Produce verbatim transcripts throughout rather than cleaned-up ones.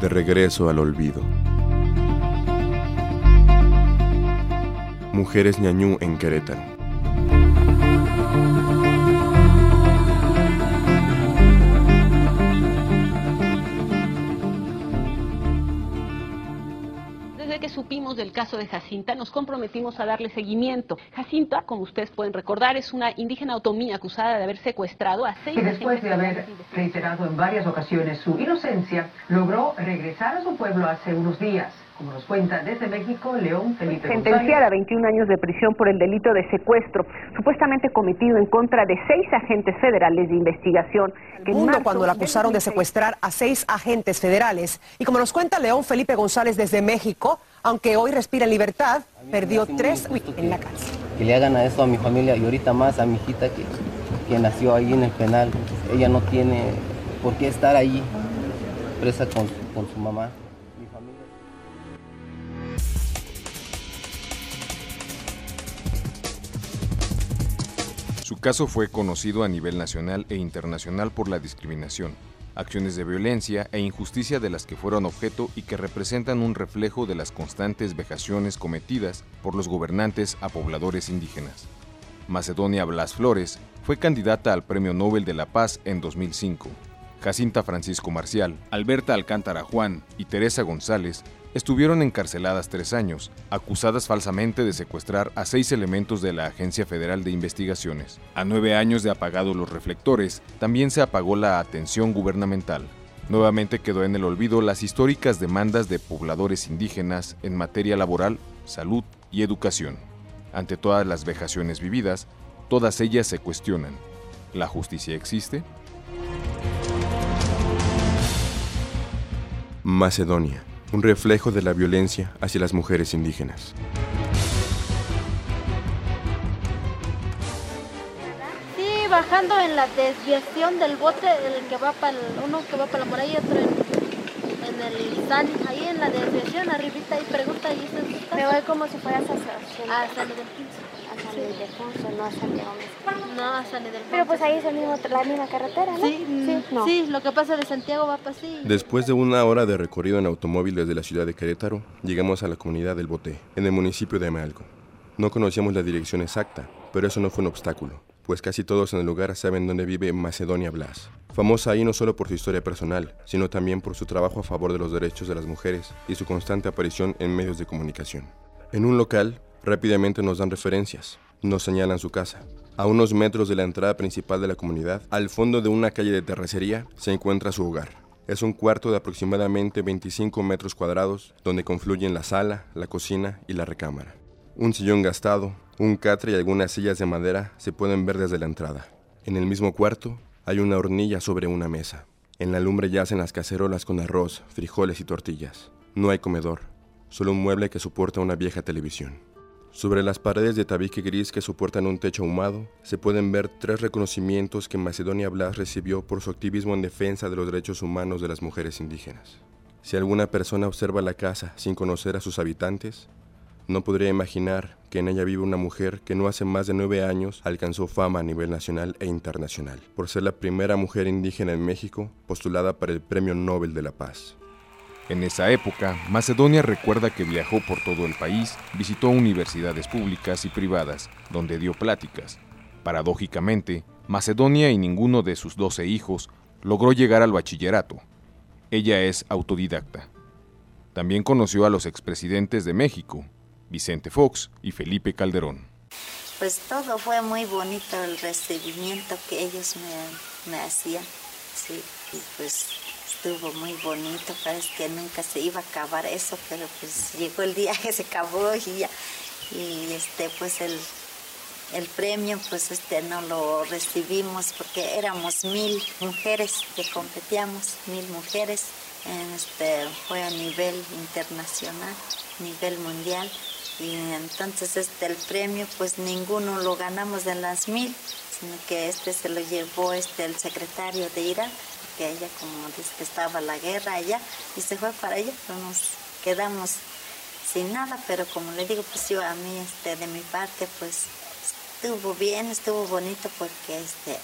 de regreso al olvido. Mujeres ñañú en Querétaro. Que supimos del caso de Jacinta, nos comprometimos a darle seguimiento. Jacinta, como ustedes pueden recordar, es una indígena otomí acusada de haber secuestrado a seis... Y después de haber reiterado en varias ocasiones su inocencia, logró regresar a su pueblo hace unos días. Como nos cuenta desde México, León Felipe González. Sentenciada a veintiún años de prisión por el delito de secuestro, supuestamente cometido en contra de seis agentes federales de investigación. Que mundo cuando la acusaron de secuestrar a seis agentes federales. Y como nos cuenta León Felipe González desde México, aunque hoy respira en libertad, perdió tres en la cárcel. Que le hagan a eso a mi familia y ahorita más a mi hijita que, que nació ahí en el penal. Ella no tiene por qué estar ahí presa con, con su mamá. Mi familia... Su caso fue conocido a nivel nacional e internacional por la discriminación, acciones de violencia e injusticia de las que fueron objeto y que representan un reflejo de las constantes vejaciones cometidas por los gobernantes a pobladores indígenas. Macedonia Blas Flores fue candidata al Premio Nobel de la Paz en dos mil cinco. Jacinta Francisco Marcial, Alberta Alcántara Juan y Teresa González estuvieron encarceladas tres años, acusadas falsamente de secuestrar a seis elementos de la Agencia Federal de Investigaciones. A nueve años de apagados los reflectores, también se apagó la atención gubernamental. Nuevamente quedó en el olvido las históricas demandas de pobladores indígenas en materia laboral, salud y educación. Ante todas las vejaciones vividas, todas ellas se cuestionan. ¿La justicia existe? Macedonia, un reflejo de la violencia hacia las mujeres indígenas. Sí, bajando en la desviación del bote, el que va para uno que va para la muralla y otro en, en el San, ahí en la desviación, arribita, ahí pregunta, y eso. Me voy como si fueras a San Ah, San Ildefonso. A San Ildefonso, no a San León. No, a San Ildefonso. Pero pues ahí es el mismo, la misma carretera, ¿no? Sí, sí, no. sí, lo que pasa de Santiago va para sí. Después de una hora de recorrido en automóvil desde la ciudad de Querétaro, llegamos a la comunidad del Boté, en el municipio de Amalco. No conocíamos la dirección exacta, pero eso no fue un obstáculo, pues casi todos en el lugar saben dónde vive Macedonia Blas. Famosa ahí no solo por su historia personal, sino también por su trabajo a favor de los derechos de las mujeres y su constante aparición en medios de comunicación. En un local, rápidamente nos dan referencias. Nos señalan su casa. A unos metros de la entrada principal de la comunidad, al fondo de una calle de terracería, se encuentra su hogar. Es un cuarto de aproximadamente veinticinco metros cuadrados, donde confluyen la sala, la cocina y la recámara. Un sillón gastado, un catre y algunas sillas de madera se pueden ver desde la entrada. En el mismo cuarto, hay una hornilla sobre una mesa. En la lumbre yacen las cacerolas con arroz, frijoles y tortillas. No hay comedor, solo un mueble que soporta una vieja televisión. Sobre las paredes de tabique gris que soportan un techo ahumado, se pueden ver tres reconocimientos que Macedonia Blas recibió por su activismo en defensa de los derechos humanos de las mujeres indígenas. Si alguna persona observa la casa sin conocer a sus habitantes, no podría imaginar que en ella vive una mujer que no hace más de nueve años alcanzó fama a nivel nacional e internacional, por ser la primera mujer indígena en México postulada para el Premio Nobel de la Paz. En esa época, Macedonia recuerda que viajó por todo el país, visitó universidades públicas y privadas, donde dio pláticas. Paradójicamente, Macedonia y ninguno de sus doce hijos logró llegar al bachillerato. Ella es autodidacta. También conoció a los expresidentes de México, Vicente Fox y Felipe Calderón. Pues todo fue muy bonito, el recibimiento que ellos me, me hacían, sí, y pues estuvo muy bonito, parece que nunca se iba a acabar eso, pero pues llegó el día que se acabó y ya, y este pues el, el premio pues este no lo recibimos porque éramos mil mujeres que competíamos, mil mujeres, en este, fue a nivel internacional, nivel mundial, y entonces este el premio pues ninguno lo ganamos de las mil, sino que este se lo llevó este el secretario de Irak, que ella como dice que estaba la guerra allá y se fue para allá, pero nos quedamos sin nada, pero como le digo, pues yo a mí este de mi parte pues estuvo bien, estuvo bonito porque este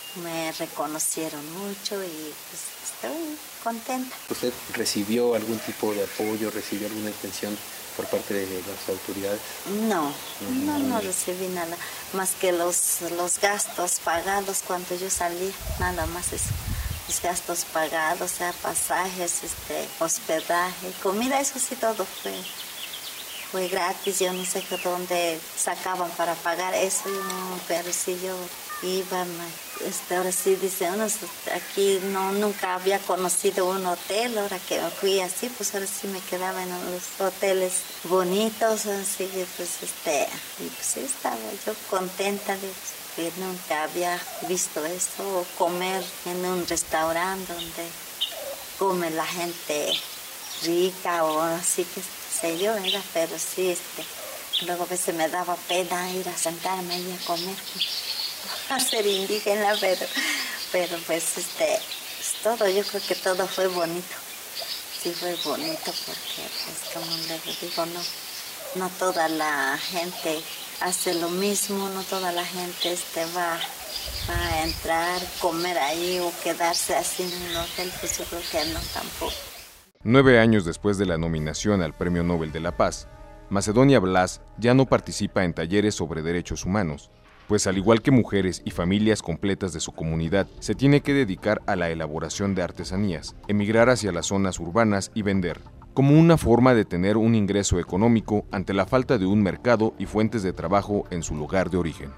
me reconocieron mucho y pues estoy contenta. ¿Usted recibió algún tipo de apoyo, recibió alguna atención por parte de las autoridades? No, no, no recibí nada, más que los, los gastos pagados cuando yo salí, nada más eso. Los gastos pagados, o sea, pasajes, este, hospedaje, comida, eso sí todo fue, fue gratis. Yo no sé de dónde sacaban para pagar eso, pero sí yo iba, este, ahora sí dice uno, aquí no, nunca había conocido un hotel, ahora que me fui así, pues ahora sí me quedaba en los hoteles bonitos, así que pues este, y pues sí estaba yo contenta de que nunca había visto eso, o comer en un restaurante donde come la gente rica o así, que sé yo, era, pero sí, este, luego a veces me daba pena ir a sentarme ahí a comer, a ser indígena, pero, pero pues este, es todo, yo creo que todo fue bonito, sí fue bonito, porque pues como les digo, no, no toda la gente hace lo mismo, no toda la gente este, va, va a entrar, comer ahí o quedarse así en un hotel, pues yo creo que no tampoco. Nueve años después de la nominación al Premio Nobel de la Paz, Macedonia Blas ya no participa en talleres sobre derechos humanos, pues al igual que mujeres y familias completas de su comunidad, se tiene que dedicar a la elaboración de artesanías, emigrar hacia las zonas urbanas y vender, como una forma de tener un ingreso económico ante la falta de un mercado y fuentes de trabajo en su lugar de origen.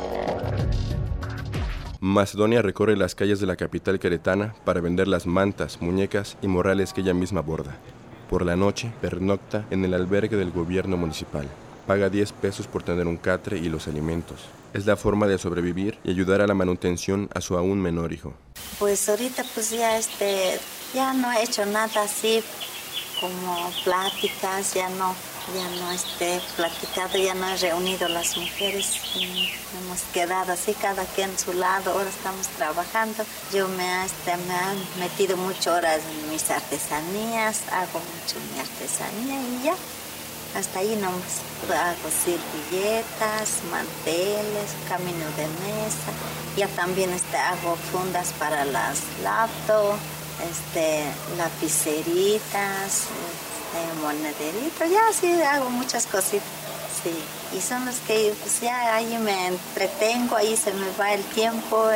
Macedonia recorre las calles de la capital queretana para vender las mantas, muñecas y morrales que ella misma borda. Por la noche, pernocta en el albergue del gobierno municipal. Paga diez pesos por tener un catre y los alimentos. Es la forma de sobrevivir y ayudar a la manutención a su aún menor hijo. Pues ahorita pues ya, este, ya no he hecho nada así como pláticas, ya no, ya no este, platicado, ya no he reunido las mujeres, hemos quedado así cada quien en su lado, ahora estamos trabajando. Yo me, este, me he metido muchas horas en mis artesanías, hago mucho mi artesanía y ya, hasta ahí nomás. Hago servilletas, manteles, camino de mesa, ya también este, hago fundas para las laptops, este, lapiceritas, este, monederitos, ya sí hago muchas cositas, sí, y son los que pues ya ahí me entretengo, ahí se me va el tiempo,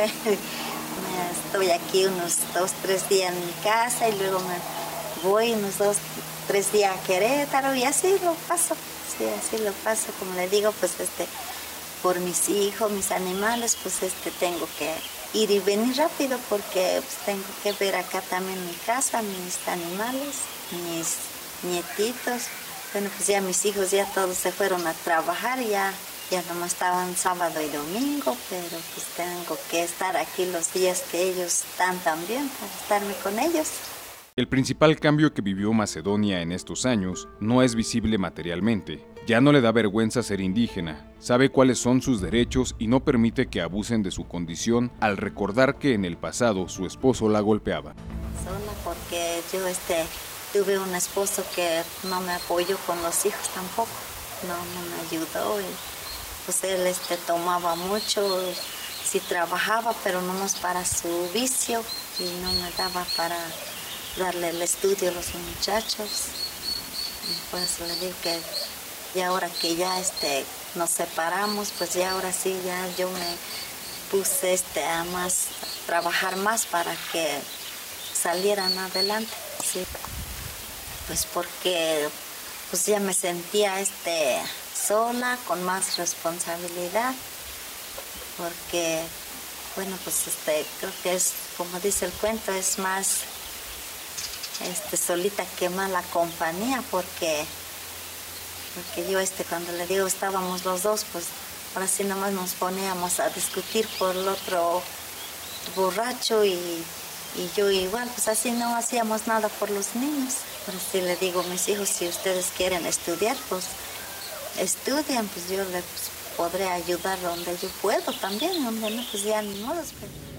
estoy aquí unos dos, tres días en mi casa y luego me voy unos dos, tres días a Querétaro y así lo paso, sí, así lo paso, como le digo, pues este, por mis hijos, mis animales, pues este, tengo que ir y venir rápido porque pues, tengo que ver acá también mi casa, mis animales, mis nietitos. Bueno, pues ya mis hijos ya todos se fueron a trabajar, ya, ya nomás estaban sábado y domingo, pero pues tengo que estar aquí los días que ellos están también para estarme con ellos. El principal cambio que vivió Macedonia en estos años no es visible materialmente. Ya no le da vergüenza ser indígena, sabe cuáles son sus derechos y no permite que abusen de su condición al recordar que en el pasado su esposo la golpeaba. Sola porque yo este, tuve un esposo que no me apoyó con los hijos tampoco, no, no me ayudó. Y, pues él este, tomaba mucho, sí trabajaba, pero no más para su vicio y no me daba para darle el estudio a los muchachos. Y pues le digo que y ahora que ya este, nos separamos, pues ya ahora sí, ya yo me puse este, a más, trabajar más para que salieran adelante. Sí. Pues porque pues ya me sentía este, sola, con más responsabilidad, porque bueno, pues este, creo que es, como dice el cuento, es más este, solita que mala compañía, porque Porque yo, este, cuando le digo estábamos los dos, pues ahora sí nomás nos poníamos a discutir por el otro borracho y, y yo igual, pues así no hacíamos nada por los niños. Ahora sí le digo a mis hijos, si ustedes quieren estudiar, pues estudien, pues yo les pues, podré ayudar donde yo puedo también, donde no, pues ya ni modo.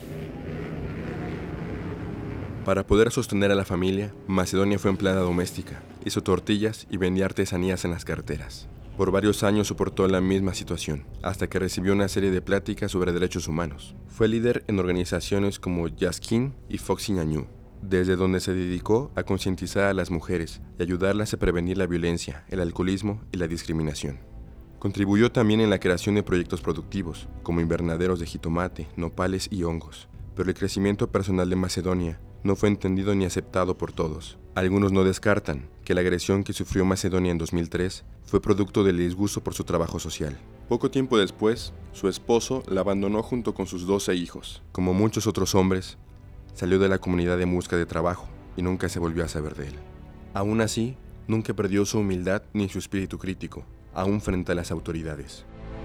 Para poder sostener a la familia, Macedonia fue empleada doméstica, hizo tortillas y vendía artesanías en las carreteras. Por varios años soportó la misma situación, hasta que recibió una serie de pláticas sobre derechos humanos. Fue líder en organizaciones como Yaskin y Foxy Ñañú, desde donde se dedicó a concientizar a las mujeres y ayudarlas a prevenir la violencia, el alcoholismo y la discriminación. Contribuyó también en la creación de proyectos productivos, como invernaderos de jitomate, nopales y hongos, pero el crecimiento personal de Macedonia no fue entendido ni aceptado por todos. Algunos no descartan que la agresión que sufrió Macedonia en dos mil tres fue producto del disgusto por su trabajo social. Poco tiempo después, su esposo la abandonó junto con sus doce hijos. Como muchos otros hombres, salió de la comunidad en busca de trabajo y nunca se volvió a saber de él. Aún así, nunca perdió su humildad ni su espíritu crítico, aún frente a las autoridades.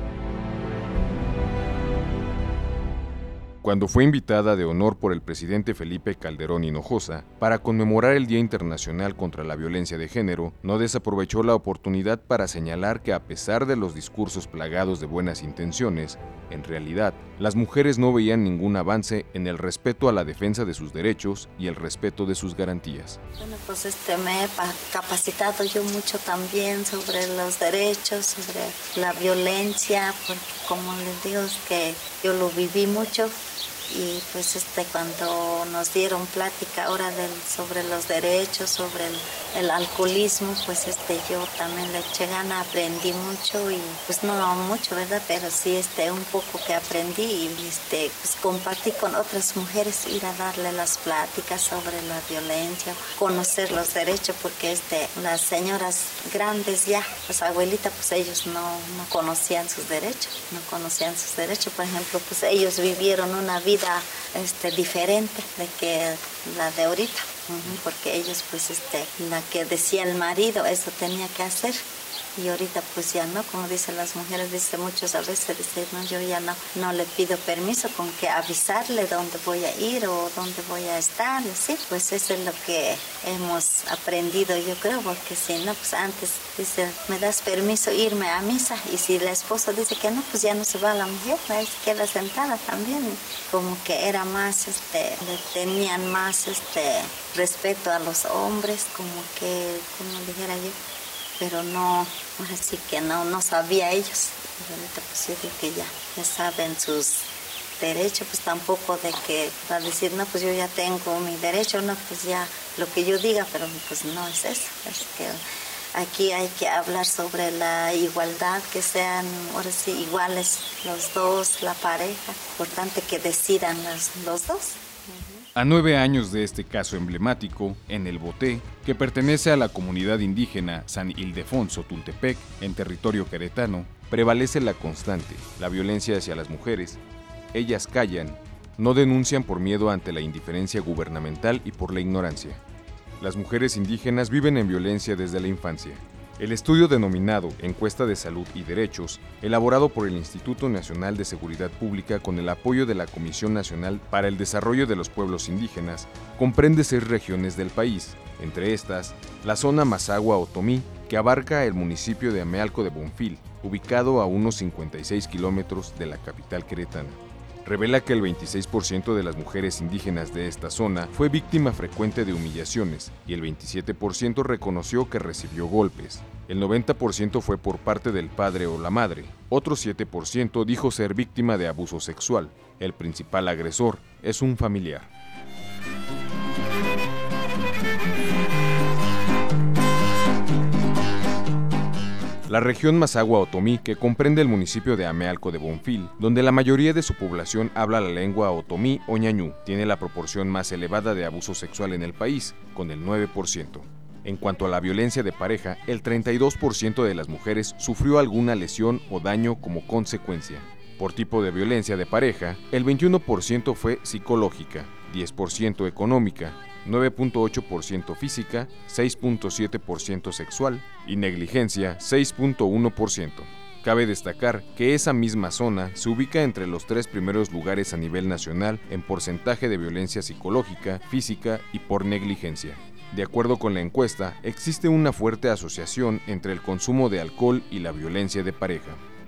Cuando fue invitada de honor por el presidente Felipe Calderón Hinojosa para conmemorar el Día Internacional contra la Violencia de Género, no desaprovechó la oportunidad para señalar que a pesar de los discursos plagados de buenas intenciones, en realidad, las mujeres no veían ningún avance en el respeto a la defensa de sus derechos y el respeto de sus garantías. Bueno, pues este, me he capacitado yo mucho también sobre los derechos, sobre la violencia, porque como les digo, es que yo lo viví mucho. Y pues este cuando nos dieron plática ahora del, sobre los derechos, sobre el, el alcoholismo, pues este yo también le eché gana, aprendí mucho y pues no mucho, ¿verdad? Pero sí este un poco que aprendí y este pues compartí con otras mujeres, ir a darle las pláticas sobre la violencia, conocer los derechos, porque este las señoras grandes ya, las abuelitas, pues ellos no, no conocían sus derechos, no conocían sus derechos, por ejemplo, pues ellos vivieron una vida Este, diferente de que la de ahorita, uh-huh, porque ellos pues este, la que decía el marido, eso tenía que hacer. Y ahorita pues ya no, como dicen las mujeres, dice muchos a veces, dice, no, yo ya no, no le pido permiso, con que avisarle dónde voy a ir o dónde voy a estar, ¿sí? Pues eso es lo que hemos aprendido, yo creo, porque si no, pues antes dice, me das permiso irme a misa, y si el esposo dice que no, pues ya no se va la mujer, ahí se queda sentada también, como que era más, este, le tenían más, este, respeto a los hombres, como que, como dijera yo, pero no, ahora sí que no, no sabía ellos. Pero ahorita pues yo digo que ya, ya saben sus derechos, pues tampoco de que va a decir, no, pues yo ya tengo mi derecho, no, pues ya lo que yo diga, pero pues no es eso, es que aquí hay que hablar sobre la igualdad, que sean ahora sí iguales los dos, la pareja, importante que decidan los, los dos. A nueve años de este caso emblemático, en el Boté, que pertenece a la comunidad indígena San Ildefonso Tultepec, en territorio queretano, prevalece la constante, la violencia hacia las mujeres. Ellas callan, no denuncian por miedo ante la indiferencia gubernamental y por la ignorancia. Las mujeres indígenas viven en violencia desde la infancia. El estudio denominado Encuesta de Salud y Derechos, elaborado por el Instituto Nacional de Seguridad Pública con el apoyo de la Comisión Nacional para el Desarrollo de los Pueblos Indígenas, comprende seis regiones del país, entre estas, la zona Mazahua-Otomí, que abarca el municipio de Amealco de Bonfil, ubicado a unos cincuenta y seis kilómetros de la capital queretana. Revela que el veintiséis por ciento de las mujeres indígenas de esta zona fue víctima frecuente de humillaciones y el veintisiete por ciento reconoció que recibió golpes. El noventa por ciento fue por parte del padre o la madre. Otro siete por ciento dijo ser víctima de abuso sexual. El principal agresor es un familiar. La región Mazahua-Otomí, que comprende el municipio de Amealco de Bonfil, donde la mayoría de su población habla la lengua otomí o ñañú, tiene la proporción más elevada de abuso sexual en el país, con el nueve por ciento. En cuanto a la violencia de pareja, el treinta y dos por ciento de las mujeres sufrió alguna lesión o daño como consecuencia. Por tipo de violencia de pareja, el veintiuno por ciento fue psicológica, diez por ciento económica, nueve punto ocho por ciento física, seis punto siete por ciento sexual y negligencia, seis punto uno por ciento. Cabe destacar que esa misma zona se ubica entre los tres primeros lugares a nivel nacional en porcentaje de violencia psicológica, física y por negligencia. De acuerdo con la encuesta, existe una fuerte asociación entre el consumo de alcohol y la violencia de pareja.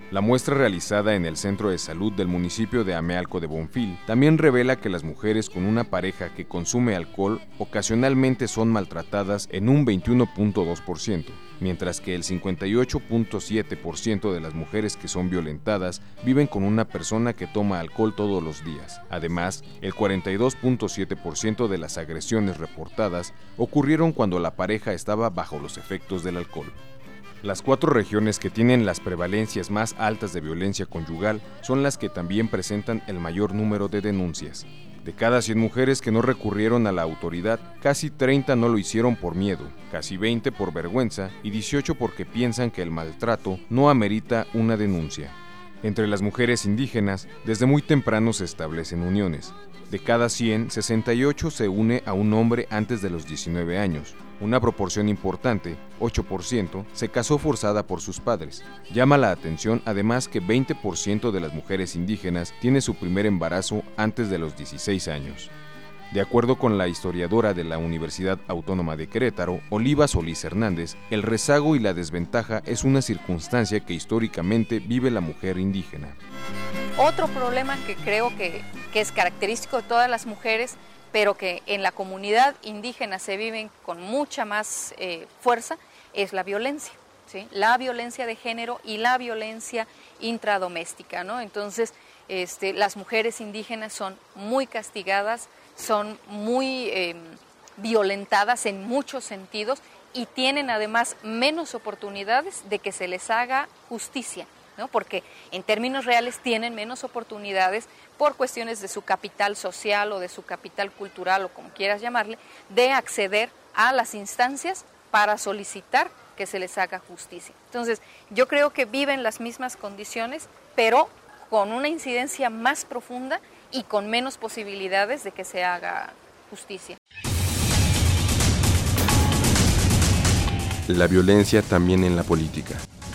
La muestra realizada en el Centro de Salud del municipio de Amealco de Bonfil también revela que las mujeres con una pareja que consume alcohol ocasionalmente son maltratadas en un veintiuno punto dos por ciento, mientras que el cincuenta y ocho punto siete por ciento de las mujeres que son violentadas viven con una persona que toma alcohol todos los días. Además, el cuarenta y dos punto siete por ciento de las agresiones reportadas ocurrieron cuando la pareja estaba bajo los efectos del alcohol. Las cuatro regiones que tienen las prevalencias más altas de violencia conyugal son las que también presentan el mayor número de denuncias. De cada cien mujeres que no recurrieron a la autoridad, casi treinta no lo hicieron por miedo, casi veinte por vergüenza y dieciocho porque piensan que el maltrato no amerita una denuncia. Entre las mujeres indígenas, desde muy temprano se establecen uniones. De cada cien, sesenta y ocho se une a un hombre antes de los diecinueve años. Una proporción importante, ocho por ciento, se casó forzada por sus padres. Llama la atención además que veinte por ciento de las mujeres indígenas tiene su primer embarazo antes de los dieciséis años. De acuerdo con la historiadora de la Universidad Autónoma de Querétaro, Oliva Solís Hernández, el rezago y la desventaja es una circunstancia que históricamente vive la mujer indígena. Otro problema que creo que, que es característico de todas las mujeres, pero que en la comunidad indígena se viven con mucha más eh, fuerza, es la violencia, ¿sí? La violencia de género y la violencia intradoméstica, ¿no? Entonces, este, las mujeres indígenas son muy castigadas, son muy eh, violentadas en muchos sentidos y tienen además menos oportunidades de que se les haga justicia, ¿no? Porque en términos reales tienen menos oportunidades por cuestiones de su capital social o de su capital cultural o como quieras llamarle, de acceder a las instancias para solicitar que se les haga justicia. Entonces, yo creo que viven las mismas condiciones, pero con una incidencia más profunda y con menos posibilidades de que se haga justicia. La violencia también en la política.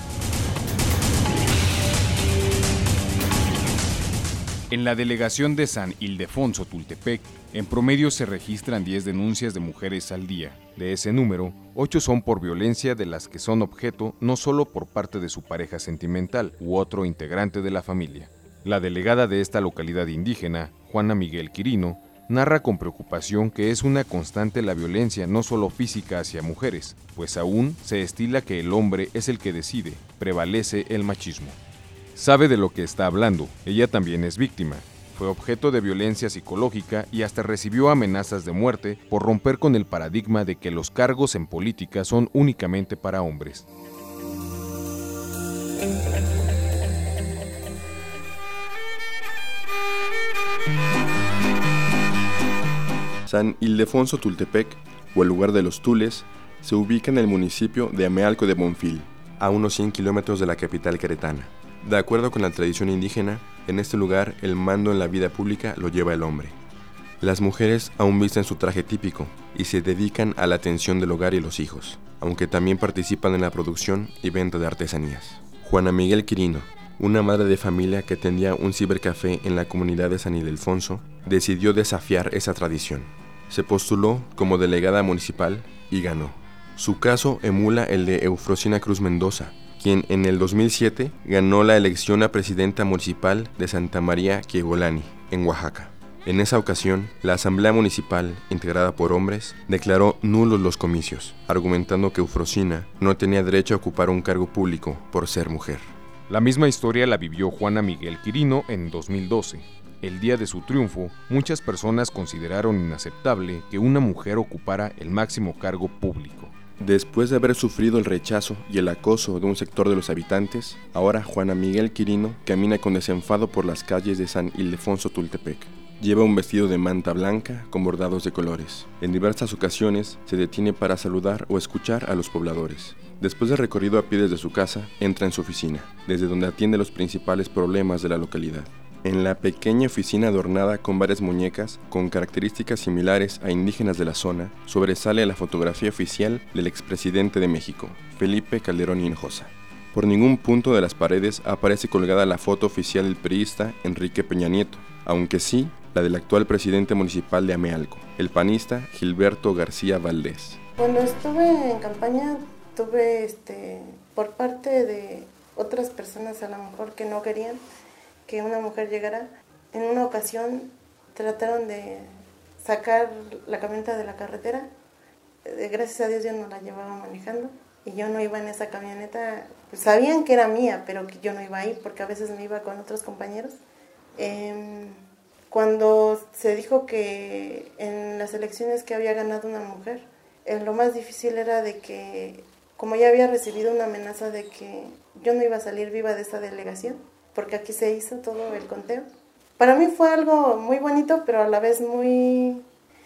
En la delegación de San Ildefonso, Tultepec, en promedio se registran diez denuncias de mujeres al día. De ese número, ocho son por violencia de las que son objeto no solo por parte de su pareja sentimental u otro integrante de la familia. La delegada de esta localidad indígena, Juana Miguel Quirino, narra con preocupación que es una constante la violencia no solo física hacia mujeres, pues aún se estila que el hombre es el que decide, prevalece el machismo. Sabe de lo que está hablando, ella también es víctima. Fue objeto de violencia psicológica y hasta recibió amenazas de muerte por romper con el paradigma de que los cargos en política son únicamente para hombres. San Ildefonso Tultepec, o el lugar de los Tules, se ubica en el municipio de Amealco de Bonfil, a unos cien kilómetros de la capital queretana. De acuerdo con la tradición indígena, en este lugar el mando en la vida pública lo lleva el hombre. Las mujeres aún visten su traje típico y se dedican a la atención del hogar y los hijos, aunque también participan en la producción y venta de artesanías. Juana Miguel Quirino, una madre de familia que atendía un cibercafé en la comunidad de San Ildefonso, decidió desafiar esa tradición. Se postuló como delegada municipal y ganó. Su caso emula el de Eufrosina Cruz Mendoza, quien en el dos mil siete ganó la elección a presidenta municipal de Santa María Quiegolani, en Oaxaca. En esa ocasión, la asamblea municipal, integrada por hombres, declaró nulos los comicios, argumentando que Eufrosina no tenía derecho a ocupar un cargo público por ser mujer. La misma historia la vivió Juana Miguel Quirino en dos mil doce. El día de su triunfo, muchas personas consideraron inaceptable que una mujer ocupara el máximo cargo público. Después de haber sufrido el rechazo y el acoso de un sector de los habitantes, ahora Juana Miguel Quirino camina con desenfado por las calles de San Ildefonso Tultepec. Lleva un vestido de manta blanca con bordados de colores. En diversas ocasiones se detiene para saludar o escuchar a los pobladores. Después del recorrido a pie desde su casa, entra en su oficina, desde donde atiende los principales problemas de la localidad. En la pequeña oficina adornada con varias muñecas con características similares a indígenas de la zona, sobresale la fotografía oficial del expresidente de México, Felipe Calderón Hinojosa. Por ningún punto de las paredes aparece colgada la foto oficial del priista Enrique Peña Nieto, aunque sí la del actual presidente municipal de Amealco, el panista Gilberto García Valdés. Cuando estuve en campaña, tuve este, por parte de otras personas a lo mejor que no querían que una mujer llegara. En una ocasión trataron de sacar la camioneta de la carretera. Gracias a Dios yo no la llevaba manejando y yo no iba en esa camioneta. Pues sabían que era mía, pero que yo no iba ahí porque a veces me iba con otros compañeros. Eh, cuando se dijo que en las elecciones que había ganado una mujer, eh, lo más difícil era de que, como ya había recibido una amenaza de que yo no iba a salir viva de esa delegación, porque aquí se hizo todo el conteo. Para mí fue algo muy bonito, pero a la vez muy,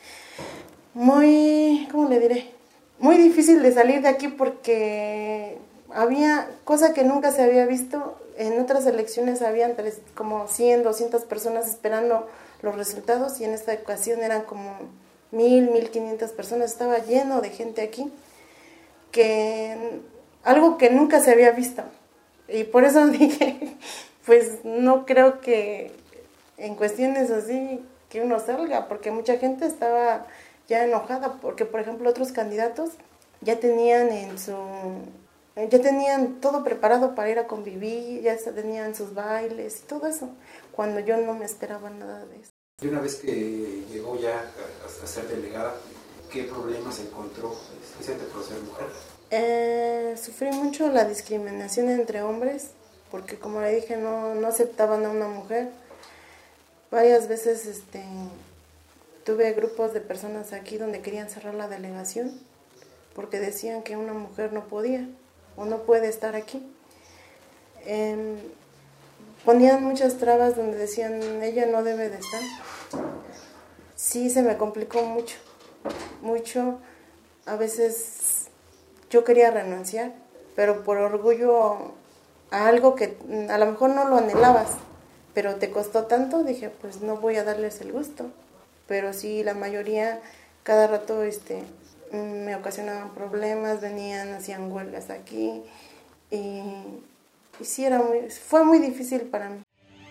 muy, ¿cómo le diré? Muy difícil de salir de aquí porque había cosa que nunca se había visto. En otras elecciones habían tres, como cien, doscientas personas esperando los resultados y en esta ocasión eran como mil, mil quinientas personas. Estaba lleno de gente aquí, que algo que nunca se había visto. Y por eso dije, pues no creo que en cuestiones así que uno salga, porque mucha gente estaba ya enojada, porque por ejemplo otros candidatos ya tenían en su... ya tenían todo preparado para ir a convivir, ya tenían sus bailes y todo eso, cuando yo no me esperaba nada de eso. Y una vez que llegó ya a, a ser delegada, ¿qué problemas encontró, especialmente por ser mujer? Eh, sufrí mucho la discriminación entre hombres, porque como le dije, no, no aceptaban a una mujer. Varias veces este, tuve grupos de personas aquí donde querían cerrar la delegación, porque decían que una mujer no podía o no puede estar aquí. Eh, ponían muchas trabas donde decían, ella no debe de estar. Sí, se me complicó mucho, mucho. A veces yo quería renunciar, pero por orgullo a algo que a lo mejor no lo anhelabas, pero te costó tanto, dije, pues no voy a darles el gusto. Pero sí, la mayoría, cada rato este, me ocasionaban problemas, venían, hacían huelgas aquí, y, y sí, era muy, fue muy difícil para mí.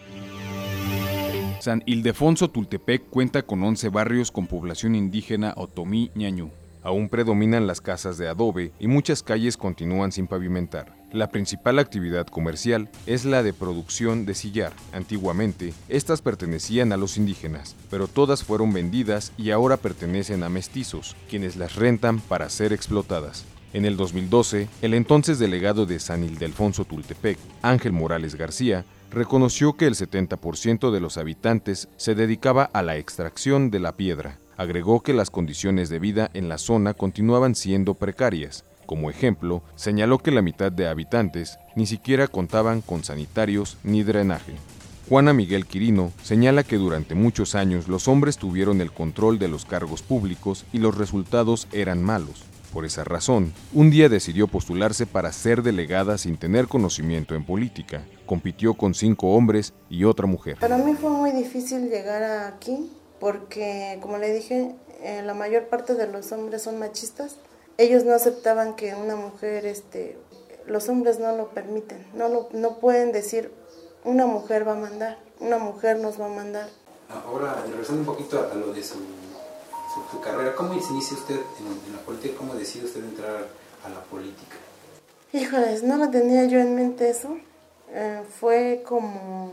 San Ildefonso Tultepec cuenta con once barrios con población indígena otomí ñañú. Aún predominan las casas de adobe y muchas calles continúan sin pavimentar. La principal actividad comercial es la de producción de sillar. Antiguamente, estas pertenecían a los indígenas, pero todas fueron vendidas y ahora pertenecen a mestizos, quienes las rentan para ser explotadas. En el dos mil doce, el entonces delegado de San Ildefonso Tultepec, Ángel Morales García, reconoció que el setenta por ciento de los habitantes se dedicaba a la extracción de la piedra. Agregó que las condiciones de vida en la zona continuaban siendo precarias. Como ejemplo, señaló que la mitad de habitantes ni siquiera contaban con sanitarios ni drenaje. Juana Miguel Quirino señala que durante muchos años los hombres tuvieron el control de los cargos públicos y los resultados eran malos. Por esa razón, un día decidió postularse para ser delegada sin tener conocimiento en política. Compitió con cinco hombres y otra mujer. Para mí fue muy difícil llegar aquí porque, como le dije, eh, la mayor parte de los hombres son machistas. Ellos no aceptaban que una mujer, este, los hombres no lo permiten, no, lo, no pueden decir una mujer va a mandar, una mujer nos va a mandar. Ahora, regresando un poquito a lo de su, su, su carrera, ¿cómo se inicia usted en, en la política? ¿Cómo decide usted entrar a la política? Híjoles, no lo tenía yo en mente eso. Eh, fue como,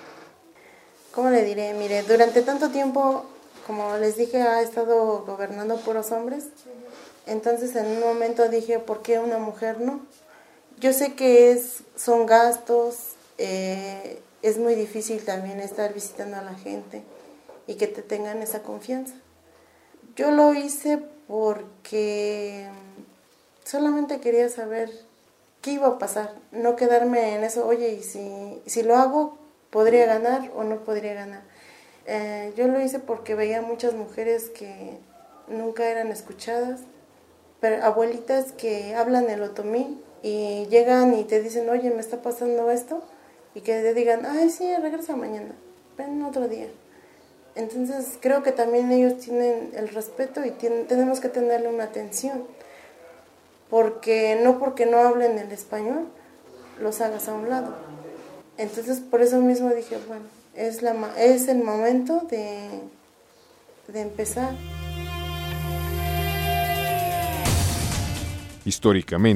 ¿cómo le diré? Mire, durante tanto tiempo, como les dije, ha estado gobernando puros hombres. Entonces en un momento dije, ¿por qué una mujer no? Yo sé que es, son gastos, eh, es muy difícil también estar visitando a la gente y que te tengan esa confianza. Yo lo hice porque solamente quería saber qué iba a pasar, no quedarme en eso, oye, y si, si lo hago, ¿podría ganar o no podría ganar? Eh, yo lo hice porque veía muchas mujeres que nunca eran escuchadas, pero abuelitas que hablan el otomí y llegan y te dicen, oye, me está pasando esto, y que te digan, ay, sí, regresa mañana, ven otro día. Entonces creo que también ellos tienen el respeto y tienen, tenemos que tenerle una atención, porque no porque no hablen el español los hagas a un lado. Entonces por eso mismo dije, bueno, es, la, es el momento de, de empezar. Históricamente,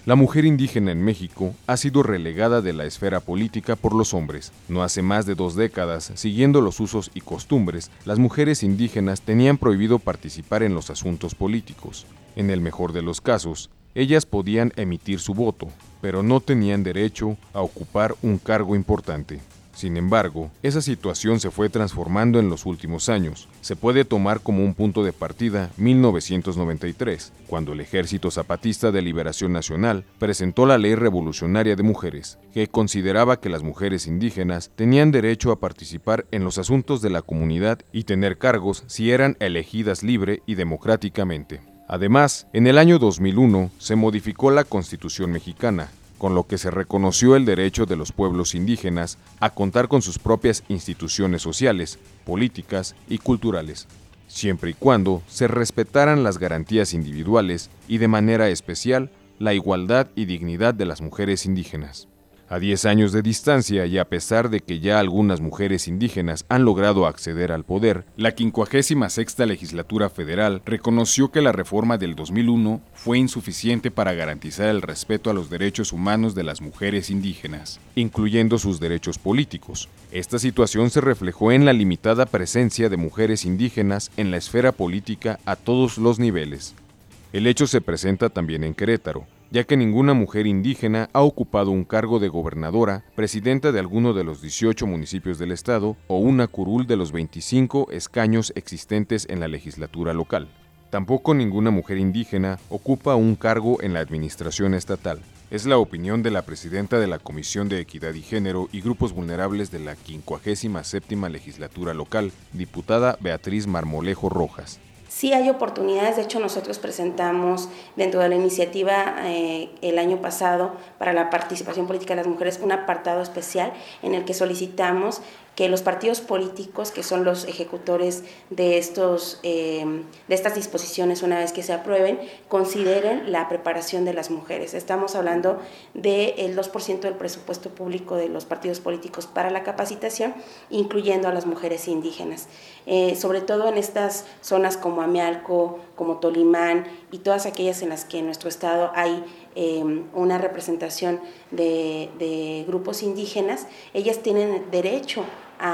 La mujer indígena en México ha sido relegada de la esfera política por los hombres. No hace más de dos décadas, siguiendo los usos y costumbres, las mujeres indígenas tenían prohibido participar en los asuntos políticos. En el mejor de los casos, ellas podían emitir su voto, pero no tenían derecho a ocupar un cargo importante. Sin embargo, esa situación se fue transformando en los últimos años. Se puede tomar como un punto de partida mil novecientos noventa y tres, cuando el Ejército Zapatista de Liberación Nacional presentó la Ley Revolucionaria de Mujeres, que consideraba que las mujeres indígenas tenían derecho a participar en los asuntos de la comunidad y tener cargos si eran elegidas libre y democráticamente. Además, en el año dos mil uno se modificó la Constitución mexicana, con lo que se reconoció el derecho de los pueblos indígenas a contar con sus propias instituciones sociales, políticas y culturales, siempre y cuando se respetaran las garantías individuales y de manera especial la igualdad y dignidad de las mujeres indígenas. A diez años de distancia y a pesar de que ya algunas mujeres indígenas han logrado acceder al poder, la quincuagésima sexta Legislatura Federal reconoció que la reforma del dos mil uno fue insuficiente para garantizar el respeto a los derechos humanos de las mujeres indígenas, incluyendo sus derechos políticos. Esta situación se reflejó en la limitada presencia de mujeres indígenas en la esfera política a todos los niveles. El hecho se presenta también en Querétaro, ya que ninguna mujer indígena ha ocupado un cargo de gobernadora, presidenta de alguno de los dieciocho municipios del estado o una curul de los veinticinco escaños existentes en la legislatura local. Tampoco ninguna mujer indígena ocupa un cargo en la administración estatal. Es la opinión de la presidenta de la Comisión de Equidad y Género y Grupos Vulnerables de la quincuagésima séptima Legislatura Local, diputada Beatriz Marmolejo Rojas. Sí hay oportunidades, de hecho nosotros presentamos dentro de la iniciativa eh, el año pasado para la participación política de las mujeres un apartado especial en el que solicitamos que los partidos políticos, que son los ejecutores de, estos, eh, de estas disposiciones una vez que se aprueben, consideren la preparación de las mujeres. Estamos hablando del dos por ciento del presupuesto público de los partidos políticos para la capacitación, incluyendo a las mujeres indígenas. Eh, sobre todo en estas zonas como Amealco, como Tolimán y todas aquellas en las que en nuestro estado hay eh, una representación de, de grupos indígenas, ellas tienen derecho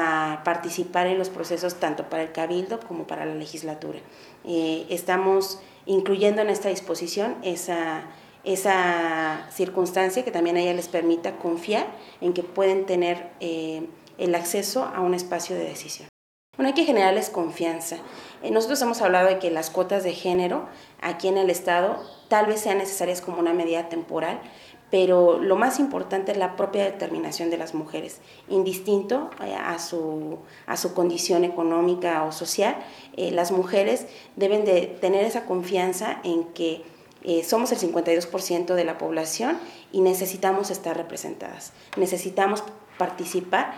a participar en los procesos tanto para el cabildo como para la legislatura. Eh, estamos incluyendo en esta disposición esa, esa circunstancia que también a ellas les permita confiar en que pueden tener eh, el acceso a un espacio de decisión. Bueno, hay que generarles confianza. Eh, nosotros hemos hablado de que las cuotas de género aquí en el estado tal vez sean necesarias como una medida temporal, pero lo más importante es la propia determinación de las mujeres, indistinto a su, a su condición económica o social. Eh, las mujeres deben de tener esa confianza en que eh, somos el cincuenta y dos por ciento de la población y necesitamos estar representadas, necesitamos participar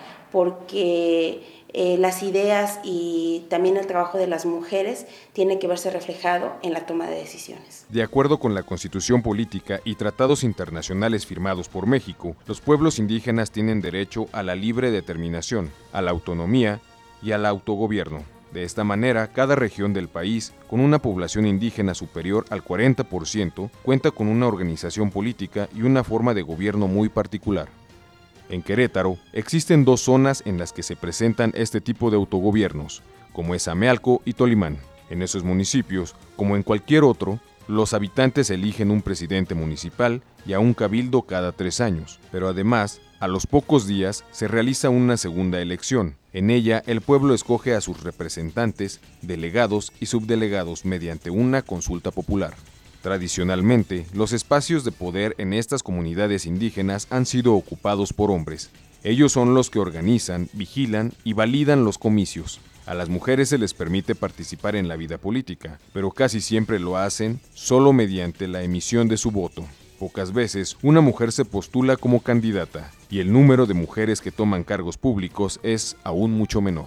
porque eh, las ideas y también el trabajo de las mujeres tiene que verse reflejado en la toma de decisiones. De acuerdo con la Constitución Política y tratados internacionales firmados por México, los pueblos indígenas tienen derecho a la libre determinación, a la autonomía y al autogobierno. De esta manera, cada región del país, con una población indígena superior al cuarenta por ciento, cuenta con una organización política y una forma de gobierno muy particular. En Querétaro, existen dos zonas en las que se presentan este tipo de autogobiernos, como es Amealco y Tolimán. En esos municipios, como en cualquier otro, los habitantes eligen un presidente municipal y a un cabildo cada tres años, pero además, a los pocos días se realiza una segunda elección. En ella, el pueblo escoge a sus representantes, delegados y subdelegados mediante una consulta popular. Tradicionalmente, los espacios de poder en estas comunidades indígenas han sido ocupados por hombres. Ellos son los que organizan, vigilan y validan los comicios. A las mujeres se les permite participar en la vida política, pero casi siempre lo hacen solo mediante la emisión de su voto. Pocas veces una mujer se postula como candidata, y el número de mujeres que toman cargos públicos es aún mucho menor.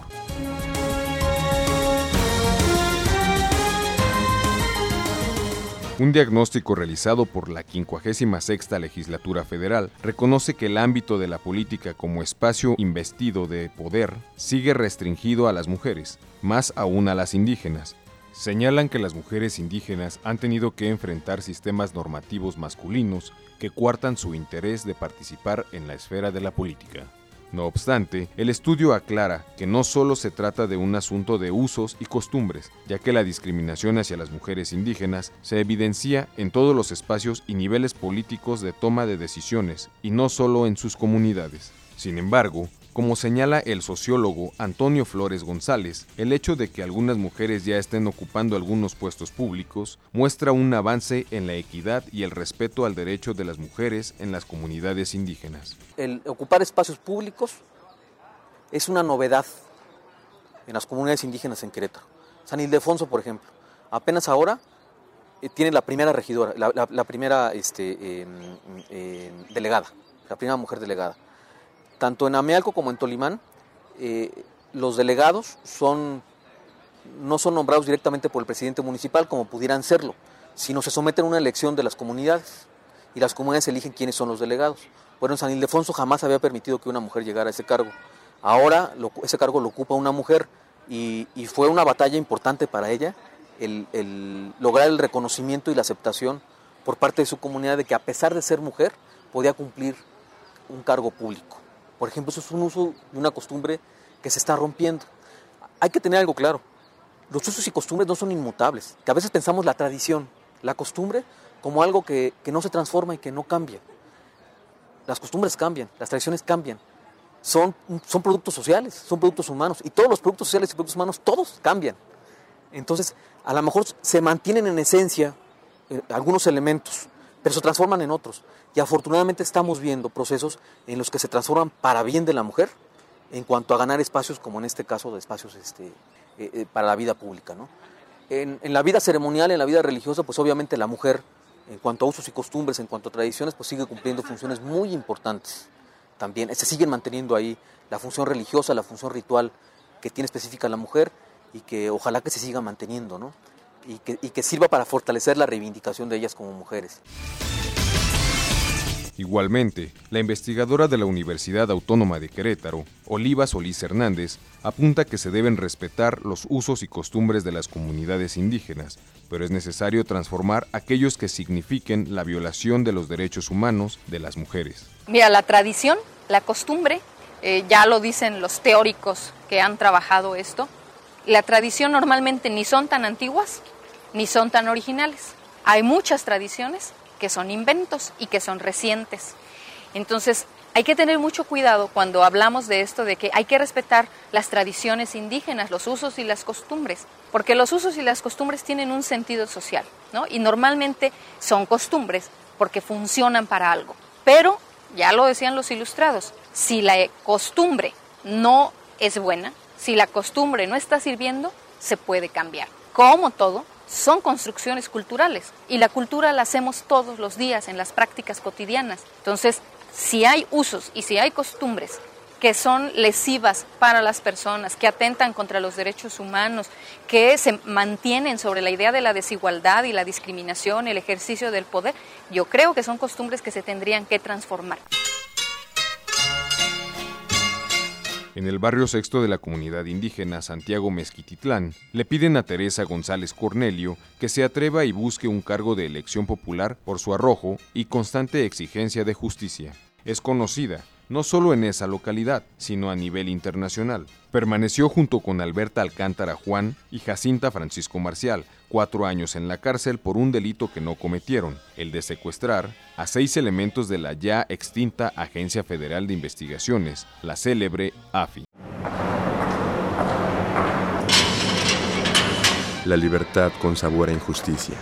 Un diagnóstico realizado por la quincuagésima sexta Legislatura Federal reconoce que el ámbito de la política como espacio investido de poder sigue restringido a las mujeres, más aún a las indígenas. Señalan que las mujeres indígenas han tenido que enfrentar sistemas normativos masculinos que coartan su interés de participar en la esfera de la política. No obstante, el estudio aclara que no solo se trata de un asunto de usos y costumbres, ya que la discriminación hacia las mujeres indígenas se evidencia en todos los espacios y niveles políticos de toma de decisiones, y no solo en sus comunidades. Sin embargo, como señala el sociólogo Antonio Flores González, el hecho de que algunas mujeres ya estén ocupando algunos puestos públicos muestra un avance en la equidad y el respeto al derecho de las mujeres en las comunidades indígenas. El ocupar espacios públicos es una novedad en las comunidades indígenas en Querétaro. San Ildefonso, por ejemplo, apenas ahora eh, tiene la primera regidora, la, la, la primera este, eh, eh, delegada, la primera mujer delegada. Tanto en Amealco como en Tolimán, eh, los delegados son, no son nombrados directamente por el presidente municipal como pudieran serlo, sino se someten a una elección de las comunidades y las comunidades eligen quiénes son los delegados. Bueno, en San Ildefonso jamás había permitido que una mujer llegara a ese cargo. Ahora lo, ese cargo lo ocupa una mujer y, y fue una batalla importante para ella el, el lograr el reconocimiento y la aceptación por parte de su comunidad de que a pesar de ser mujer podía cumplir un cargo público. Por ejemplo, eso es un uso y una costumbre que se está rompiendo. Hay que tener algo claro, los usos y costumbres no son inmutables, que a veces pensamos la tradición, la costumbre, como algo que, que no se transforma y que no cambia. Las costumbres cambian, las tradiciones cambian, son, son productos sociales, son productos humanos, y todos los productos sociales y productos humanos, todos cambian. Entonces, a lo mejor se mantienen en esencia eh, algunos elementos, pero se transforman en otros. Y afortunadamente estamos viendo procesos en los que se transforman para bien de la mujer en cuanto a ganar espacios, como en este caso de espacios este, eh, eh, para la vida pública, ¿no? En, en la vida ceremonial, en la vida religiosa, pues obviamente la mujer, en cuanto a usos y costumbres, en cuanto a tradiciones, pues sigue cumpliendo funciones muy importantes. También se siguen manteniendo ahí la función religiosa, la función ritual que tiene específica la mujer y que ojalá que se siga manteniendo, ¿no? Y que, y que sirva para fortalecer la reivindicación de ellas como mujeres. Igualmente, la investigadora de la Universidad Autónoma de Querétaro, Oliva Solís Hernández, apunta que se deben respetar los usos y costumbres de las comunidades indígenas, pero es necesario transformar aquellos que signifiquen la violación de los derechos humanos de las mujeres. Mira, la tradición, la costumbre, eh, ya lo dicen los teóricos que han trabajado esto, la tradición normalmente ni son tan antiguas ni son tan originales. Hay muchas tradiciones que son inventos y que son recientes. Entonces, hay que tener mucho cuidado cuando hablamos de esto, de que hay que respetar las tradiciones indígenas, los usos y las costumbres, porque los usos y las costumbres tienen un sentido social, ¿no? Y normalmente son costumbres porque funcionan para algo. Pero, ya lo decían los ilustrados, si la costumbre no es buena, si la costumbre no está sirviendo, se puede cambiar. Como todo, son construcciones culturales y la cultura la hacemos todos los días en las prácticas cotidianas. Entonces, si hay usos y si hay costumbres que son lesivas para las personas, que atentan contra los derechos humanos, que se mantienen sobre la idea de la desigualdad y la discriminación, el ejercicio del poder, yo creo que son costumbres que se tendrían que transformar. En el barrio sexto de la comunidad indígena Santiago Mezquititlán, le piden a Teresa González Cornelio que se atreva y busque un cargo de elección popular por su arrojo y constante exigencia de justicia. Es conocida no solo en esa localidad, sino a nivel internacional. Permaneció junto con Alberta Alcántara Juan y Jacinta Francisco Marcial, cuatro años en la cárcel por un delito que no cometieron, el de secuestrar a seis elementos de la ya extinta Agencia Federal de Investigaciones, la célebre A F I. La libertad con sabor a injusticia.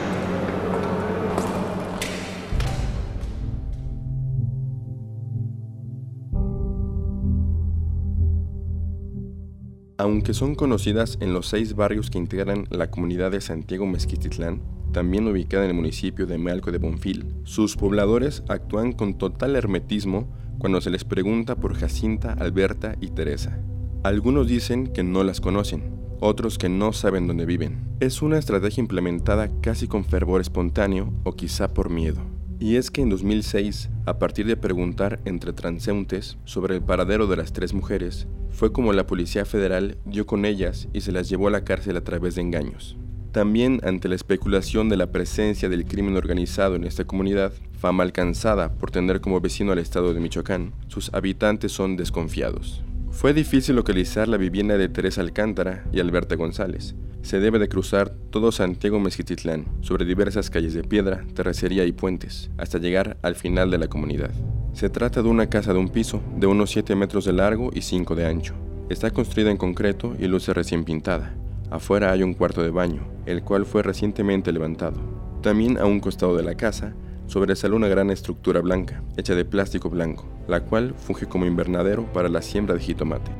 Aunque son conocidas en los seis barrios que integran la comunidad de Santiago Mezquititlán, también ubicada en el municipio de Amealco de Bonfil, sus pobladores actúan con total hermetismo cuando se les pregunta por Jacinta, Alberta y Teresa. Algunos dicen que no las conocen, otros que no saben dónde viven. Es una estrategia implementada casi con fervor espontáneo o quizá por miedo. Y es que en dos mil seis, a partir de preguntar entre transeúntes sobre el paradero de las tres mujeres, fue como la Policía Federal dio con ellas y se las llevó a la cárcel a través de engaños. También ante la especulación de la presencia del crimen organizado en esta comunidad, fama alcanzada por tener como vecino al estado de Michoacán, sus habitantes son desconfiados. Fue difícil localizar la vivienda de Teresa Alcántara y Alberta González. Se debe de cruzar todo Santiago Mezquititlán, sobre diversas calles de piedra, terracería y puentes, hasta llegar al final de la comunidad. Se trata de una casa de un piso, de unos siete metros de largo y cinco de ancho. Está construida en concreto y luce recién pintada. Afuera hay un cuarto de baño, el cual fue recientemente levantado. También a un costado de la casa, sobresale una gran estructura blanca, hecha de plástico blanco, la cual funge como invernadero para la siembra de jitomate.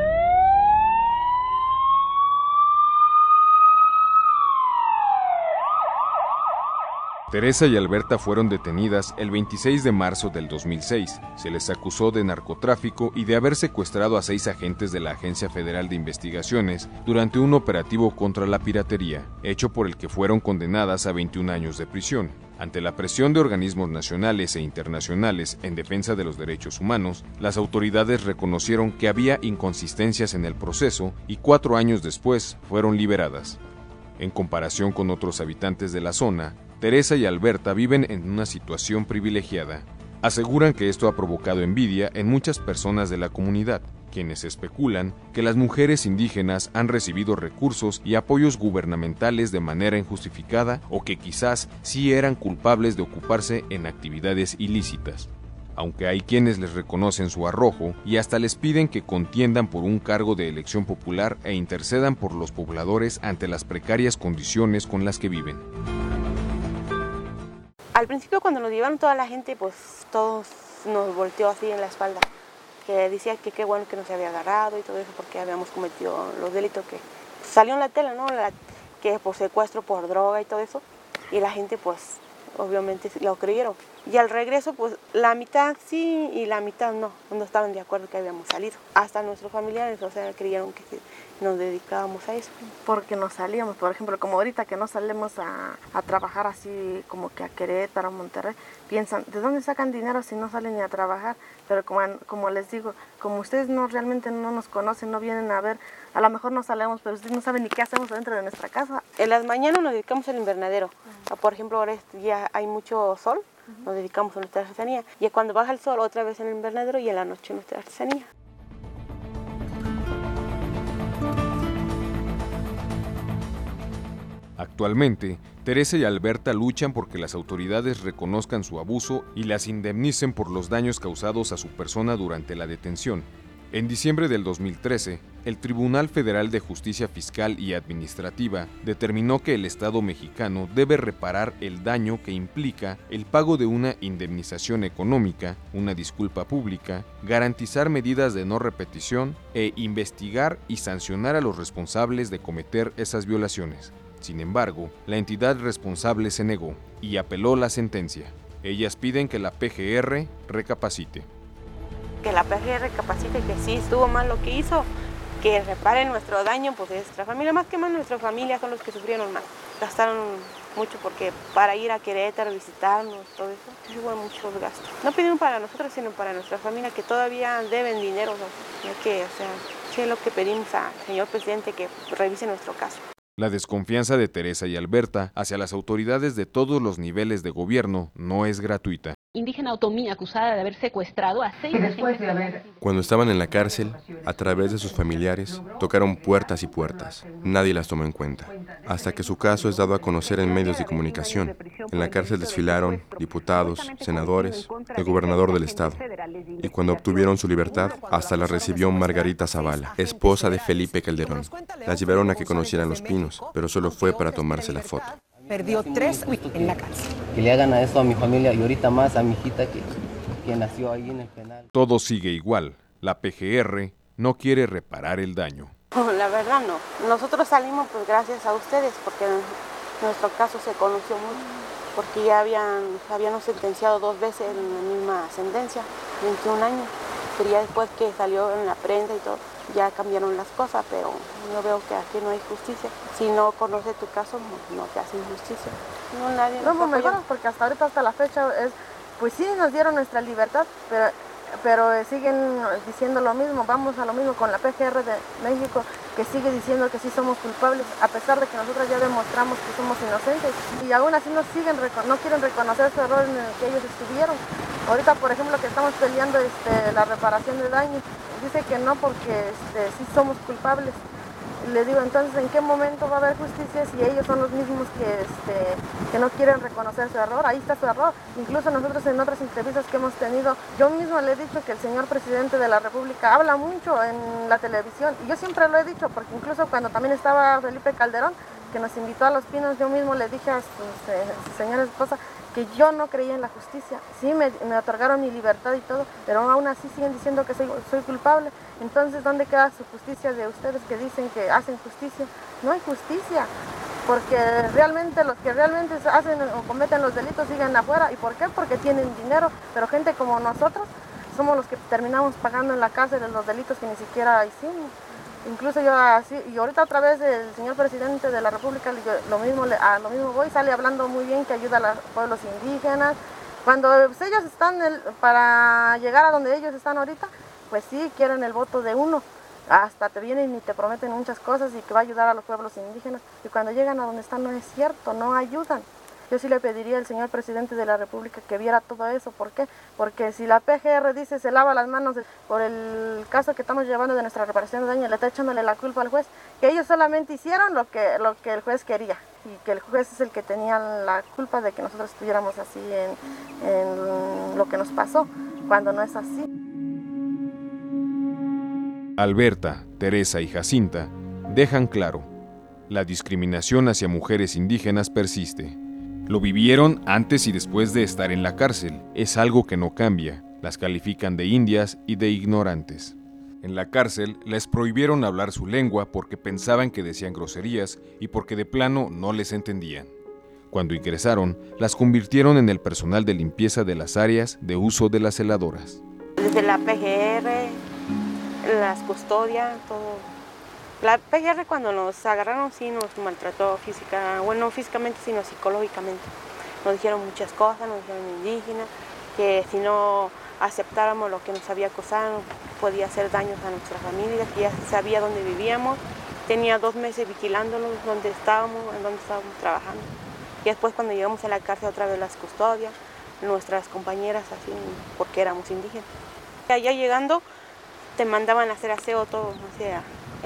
Teresa y Alberta fueron detenidas el veintiséis de marzo del dos mil seis. Se les acusó de narcotráfico y de haber secuestrado a seis agentes de la Agencia Federal de Investigaciones durante un operativo contra la piratería, hecho por el que fueron condenadas a veintiún años de prisión. Ante la presión de organismos nacionales e internacionales en defensa de los derechos humanos, las autoridades reconocieron que había inconsistencias en el proceso y cuatro años después fueron liberadas. En comparación con otros habitantes de la zona, Teresa y Alberta viven en una situación privilegiada. Aseguran que esto ha provocado envidia en muchas personas de la comunidad, quienes especulan que las mujeres indígenas han recibido recursos y apoyos gubernamentales de manera injustificada o que quizás sí eran culpables de ocuparse en actividades ilícitas. Aunque hay quienes les reconocen su arrojo y hasta les piden que contiendan por un cargo de elección popular e intercedan por los pobladores ante las precarias condiciones con las que viven. Al principio cuando nos llevaron toda la gente, pues todos nos volteó así en la espalda, que decía que qué bueno que nos había agarrado y todo eso porque habíamos cometido los delitos que salió en la tela, ¿no? La, que por secuestro, por droga y todo eso, y la gente pues obviamente lo creyeron. Y al regreso pues la mitad sí y la mitad no, no estaban de acuerdo que habíamos salido. Hasta nuestros familiares, o sea, creyeron que nos dedicábamos a eso. Porque nos salíamos, por ejemplo, como ahorita que no salimos a, a trabajar así como que a Querétaro, a Monterrey, piensan, ¿de dónde sacan dinero si no salen ni a trabajar? Pero como, como les digo, como ustedes no realmente no nos conocen, no vienen a ver, a lo mejor no salemos, pero ustedes no saben ni qué hacemos dentro de nuestra casa. En las mañanas nos dedicamos al invernadero. Uh-huh. Por ejemplo, ahora ya hay mucho sol, uh-huh. Nos dedicamos a nuestra artesanía. Y cuando baja el sol, otra vez en el invernadero y en la noche nuestra artesanía. Actualmente, Teresa y Alberta luchan porque las autoridades reconozcan su abuso y las indemnicen por los daños causados a su persona durante la detención. En diciembre del dos mil trece, el Tribunal Federal de Justicia Fiscal y Administrativa determinó que el Estado mexicano debe reparar el daño que implica el pago de una indemnización económica, una disculpa pública, garantizar medidas de no repetición e investigar y sancionar a los responsables de cometer esas violaciones. Sin embargo, la entidad responsable se negó y apeló la sentencia. Ellas piden que la P G R recapacite. Que la P G R recapacite, que sí estuvo mal lo que hizo, que repare nuestro daño, pues es nuestra familia, más que más nuestra familia son los que sufrieron más. Gastaron mucho porque para ir a Querétaro, visitarnos, todo eso, hubo muchos gastos. No pidieron para nosotros, sino para nuestra familia, que todavía deben dinero, o sea, que, o sea, sí es lo que pedimos al señor presidente, que revise nuestro caso. La desconfianza de Teresa y Alberta hacia las autoridades de todos los niveles de gobierno no es gratuita. Indígena otomí acusada de haber secuestrado a seis después de haber... Cuando estaban en la cárcel, a través de sus familiares, tocaron puertas y puertas. Nadie las tomó en cuenta. Hasta que su caso es dado a conocer en medios de comunicación. En la cárcel desfilaron diputados, senadores, el gobernador del estado. Y cuando obtuvieron su libertad, hasta la recibió Margarita Zavala, esposa de Felipe Calderón. Las llevaron a que conocieran Los Pinos, pero solo fue para tomarse la foto. Perdió tres en la cárcel. Que le hagan a eso a mi familia y ahorita más a mi hijita que, que nació ahí en el penal. Todo sigue igual. La P G R no quiere reparar el daño. La verdad no. Nosotros salimos pues gracias a ustedes porque nuestro caso se conoció mucho. Porque ya habían, habíamos sentenciado dos veces en la misma sentencia, veintiún años. Pero ya después que salió en la prensa y todo, ya cambiaron las cosas, pero yo veo que aquí no hay justicia. Si no conoce tu caso, no, no te hacen justicia. No, nadie nos No, apoya. mejor, porque hasta ahorita, hasta la fecha, es, pues sí nos dieron nuestra libertad, pero, pero siguen diciendo lo mismo, vamos a lo mismo con la P G R de México, que sigue diciendo que sí somos culpables, a pesar de que nosotros ya demostramos que somos inocentes, y aún así nos siguen, no quieren reconocer su error en el que ellos estuvieron. Ahorita, por ejemplo, que estamos peleando este, la reparación de daños, dice que no porque este, sí somos culpables. Le digo, entonces, ¿en qué momento va a haber justicia si ellos son los mismos que, este, que no quieren reconocer su error? Ahí está su error. Incluso nosotros en otras entrevistas que hemos tenido, yo mismo le he dicho que el señor presidente de la República habla mucho en la televisión, y yo siempre lo he dicho, porque incluso cuando también estaba Felipe Calderón, que nos invitó a Los Pinos, yo mismo le dije a su, eh, su señora esposa que yo no creía en la justicia. Sí, me, me otorgaron mi libertad y todo, pero aún así siguen diciendo que soy, soy culpable. Entonces, ¿dónde queda su justicia de ustedes que dicen que hacen justicia? No hay justicia, porque realmente los que realmente hacen o cometen los delitos siguen afuera. ¿Y por qué? Porque tienen dinero, pero gente como nosotros somos los que terminamos pagando en la cárcel los delitos que ni siquiera hicimos. Incluso yo así, y ahorita otra vez el señor presidente de la República, yo, lo mismo, a lo mismo voy, sale hablando muy bien que ayuda a los pueblos indígenas. Cuando pues, ellos están, el, para llegar a donde ellos están ahorita, pues sí, quieren el voto de uno. Hasta te vienen y te prometen muchas cosas y que va a ayudar a los pueblos indígenas. Y cuando llegan a donde están no es cierto, no ayudan. Yo sí le pediría al señor presidente de la República que viera todo eso. ¿Por qué? Porque si la P G R dice se lava las manos por el caso que estamos llevando de nuestra reparación de daño, le está echándole la culpa al juez, que ellos solamente hicieron lo que, lo que el juez quería, y que el juez es el que tenía la culpa de que nosotros estuviéramos así en, en lo que nos pasó, cuando no es así. Alberta, Teresa y Jacinta dejan claro, la discriminación hacia mujeres indígenas persiste. Lo vivieron antes y después de estar en la cárcel. Es algo que no cambia. Las califican de indias y de ignorantes. En la cárcel les prohibieron hablar su lengua porque pensaban que decían groserías y porque de plano no les entendían. Cuando ingresaron, las convirtieron en el personal de limpieza de las áreas de uso de las celadoras. Desde la P G R, las custodias, todo. La P G R cuando nos agarraron sí nos maltrató física, bueno, físicamente sino psicológicamente. Nos dijeron muchas cosas, nos dijeron indígenas, que si no aceptáramos lo que nos había acusado podía hacer daños a nuestra familia, que ya sabía dónde vivíamos, tenía dos meses vigilándonos, dónde estábamos, en dónde estábamos trabajando. Y después cuando llegamos a la cárcel otra vez las custodias, nuestras compañeras así, porque éramos indígenas. Allá llegando te mandaban a hacer aseo todo, o sea,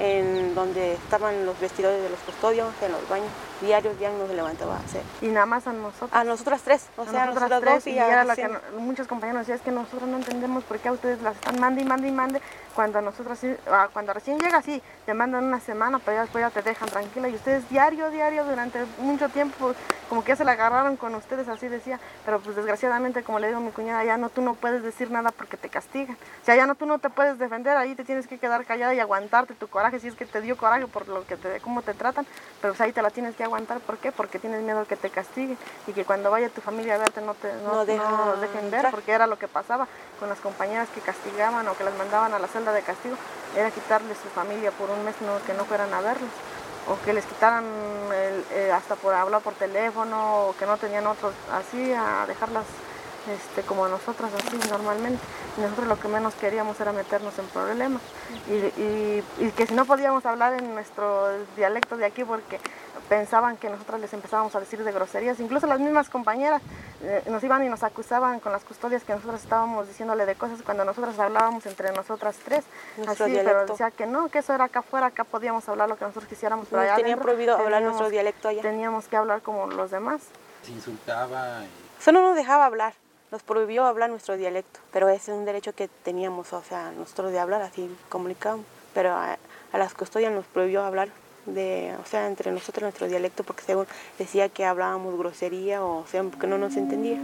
en donde estaban los vestidores de los custodios, en los baños diarios, ya nos levantaba a hacer. Y nada más a nosotros. A nosotras tres, o sea, a nosotras, nosotras tres, dos. Y, y era la que no, muchos compañeros decían, es que nosotros no entendemos por qué a ustedes las están mande y mande y mande, cuando nosotros, cuando recién llega, sí, te mandan una semana, pero ya después ya te dejan tranquila, y ustedes diario, diario, durante mucho tiempo, como que ya se la agarraron con ustedes, así decía, pero pues desgraciadamente, como le digo a mi cuñada, ya no, tú no puedes decir nada porque te castigan, o sea, ya no, tú no te puedes defender, ahí te tienes que quedar callada y aguantarte tu coraje, si es que te dio coraje por lo que te, cómo te tratan, pero pues ahí te la tienes que aguantar. ¿Por qué? Porque tienes miedo que te castiguen y que cuando vaya tu familia a verte no te no, no, deja, no dejen ver, porque era lo que pasaba con las compañeras que castigaban o que las mandaban a la celda de castigo, era quitarles su familia por un mes, no, que no fueran a verlos, o que les quitaran el, eh, hasta por hablar por teléfono, o que no tenían otros, así, a dejarlas este, como nosotras así normalmente. Y nosotros lo que menos queríamos era meternos en problemas, y, y, y que si no podíamos hablar en nuestro dialecto de aquí porque pensaban que nosotros les empezábamos a decir de groserías, incluso las mismas compañeras eh, nos iban y nos acusaban con las custodias que nosotros estábamos diciéndole de cosas cuando nosotras hablábamos entre nosotras tres, nuestro así, dialecto. Pero decía que no, que eso era acá afuera, acá podíamos hablar lo que nosotros quisiéramos, pero allá tenía prohibido hablar nuestro dialecto allá. Teníamos que hablar como los demás. Se insultaba. Y... Eso no nos dejaba hablar. Nos prohibió hablar nuestro dialecto, pero ese es un derecho que teníamos, o sea, nosotros de hablar, así comunicábamos, pero a, a las custodias nos prohibió hablar, de, o sea, entre nosotros nuestro dialecto, porque según decía que hablábamos grosería, o sea, porque no nos entendía.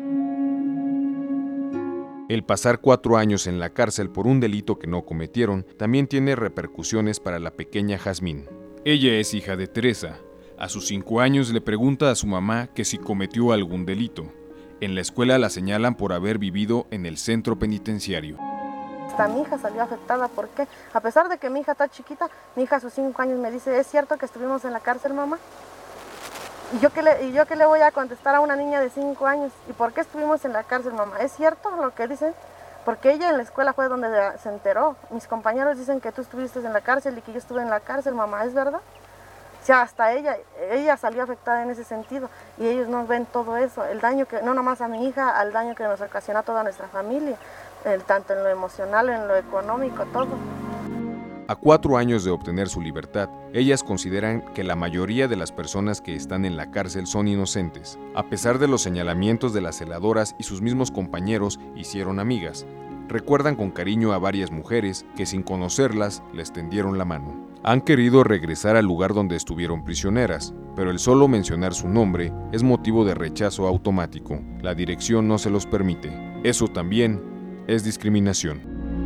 El pasar cuatro años en la cárcel por un delito que no cometieron también tiene repercusiones para la pequeña Jazmín. Ella es hija de Teresa. A sus cinco años le pregunta a su mamá que si cometió algún delito. En la escuela la señalan por haber vivido en el centro penitenciario. Hasta mi hija salió afectada, ¿por qué? A pesar de que mi hija está chiquita, mi hija a sus cinco años me dice, ¿es cierto que estuvimos en la cárcel, mamá? ¿Y yo, qué le, ¿Y yo qué le voy a contestar a una niña de cinco años? ¿Y por qué estuvimos en la cárcel, mamá? ¿Es cierto lo que dicen? Porque ella en la escuela fue donde se enteró. Mis compañeros dicen que tú estuviste en la cárcel y que yo estuve en la cárcel, mamá, ¿es verdad? O sea, hasta ella, ella salió afectada en ese sentido y ellos no ven todo eso, el daño que, no nomás a mi hija, al daño que nos ocasiona a toda nuestra familia, el, tanto en lo emocional, en lo económico, todo. A cuatro años de obtener su libertad, ellas consideran que la mayoría de las personas que están en la cárcel son inocentes. A pesar de los señalamientos de las celadoras y sus mismos compañeros hicieron amigas. Recuerdan con cariño a varias mujeres que sin conocerlas les tendieron la mano. Han querido regresar al lugar donde estuvieron prisioneras, pero el solo mencionar su nombre es motivo de rechazo automático. La dirección no se los permite. Eso también es discriminación.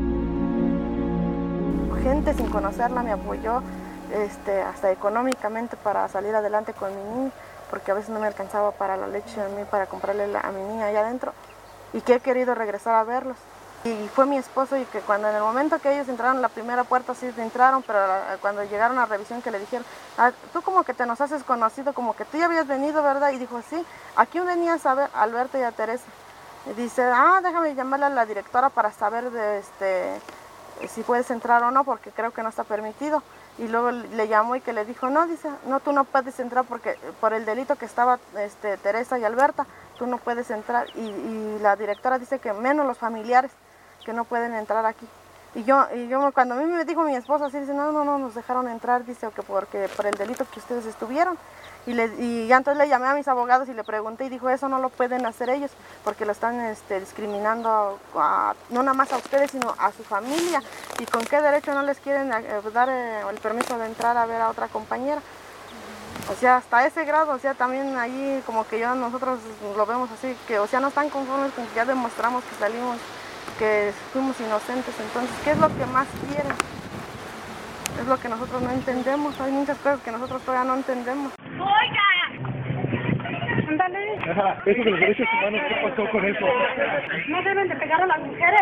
Gente sin conocerla me apoyó este, hasta económicamente para salir adelante con mi niña, porque a veces no me alcanzaba para la leche a mí, para comprarle la, a mi niña allá adentro, y que he querido regresar a verlos. Y fue mi esposo, y que cuando en el momento que ellos entraron, la primera puerta sí entraron, pero la, cuando llegaron a revisión que le dijeron, ah, tú como que te nos haces conocido, como que tú ya habías venido, ¿verdad? Y dijo, sí, aquí venías a ver a Alberto y a Teresa. Y dice, ah, déjame llamarle a la directora para saber de este... si puedes entrar o no, porque creo que no está permitido. Y luego le llamó y que le dijo, no, dice, no, tú no puedes entrar porque por el delito que estaba este, Teresa y Alberta, tú no puedes entrar. Y, y la directora dice que menos los familiares, que no pueden entrar aquí. Y yo, y yo cuando a mí me dijo mi esposo así, dice, no, no, no, nos dejaron entrar, dice, que porque por el delito que ustedes estuvieron. Y, le, y ya entonces le llamé a mis abogados y le pregunté y dijo, eso no lo pueden hacer ellos, porque lo están este, discriminando a, a, no nada más a ustedes, sino a su familia. ¿Y con qué derecho no les quieren eh, dar eh, el permiso de entrar a ver a otra compañera? O sea, hasta ese grado, o sea, también ahí como que ya nosotros lo vemos así, que o sea, no están conformes con que ya demostramos que salimos, que fuimos inocentes. Entonces, ¿qué es lo que más quieren? Es lo que nosotros no entendemos. Hay muchas cosas que nosotros todavía no entendemos. ¡Oiga! Ándale. Ajá, eso de los derechos humanos, ¿qué pasó con eso? No deben de pegar a las mujeres.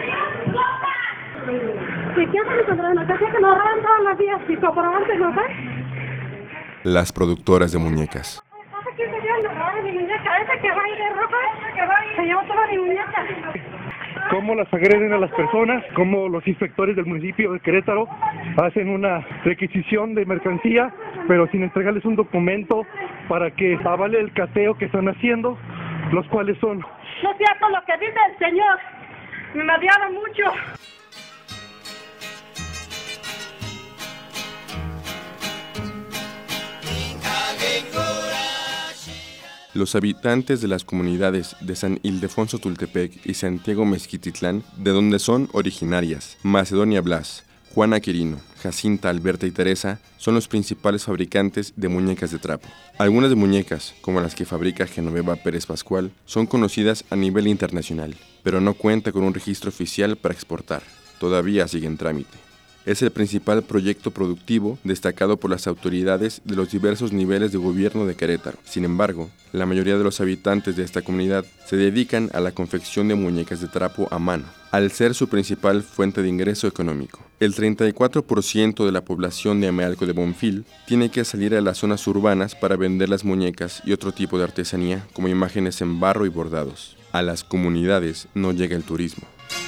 ¿Y qué hacen contra nosotros? Que nos roban todos los días y comprobantes nos dan. Las productoras de muñecas. Aquí se llevan mi muñeca, esa que va ahí de rojo, se lleva toda mi muñeca. Cómo las agreden a las personas, cómo los inspectores del municipio de Querétaro hacen una requisición de mercancía, pero sin entregarles un documento para que avale el cateo que están haciendo, los cuales son... No es cierto lo que dice el señor, me odiaron mucho. Los habitantes de las comunidades de San Ildefonso Tultepec y Santiago Mezquititlán, de donde son originarias Macedonia Blas, Juana Quirino, Jacinta, Alberta y Teresa, son los principales fabricantes de muñecas de trapo. Algunas de muñecas, como las que fabrica Genoveva Pérez Pascual, son conocidas a nivel internacional, pero no cuenta con un registro oficial para exportar. Todavía sigue en trámite. Es el principal proyecto productivo destacado por las autoridades de los diversos niveles de gobierno de Querétaro. Sin embargo, la mayoría de los habitantes de esta comunidad se dedican a la confección de muñecas de trapo a mano, al ser su principal fuente de ingreso económico. El treinta y cuatro por ciento de la población de Amealco de Bonfil tiene que salir a las zonas urbanas para vender las muñecas y otro tipo de artesanía, como imágenes en barro y bordados. A las comunidades no llega el turismo.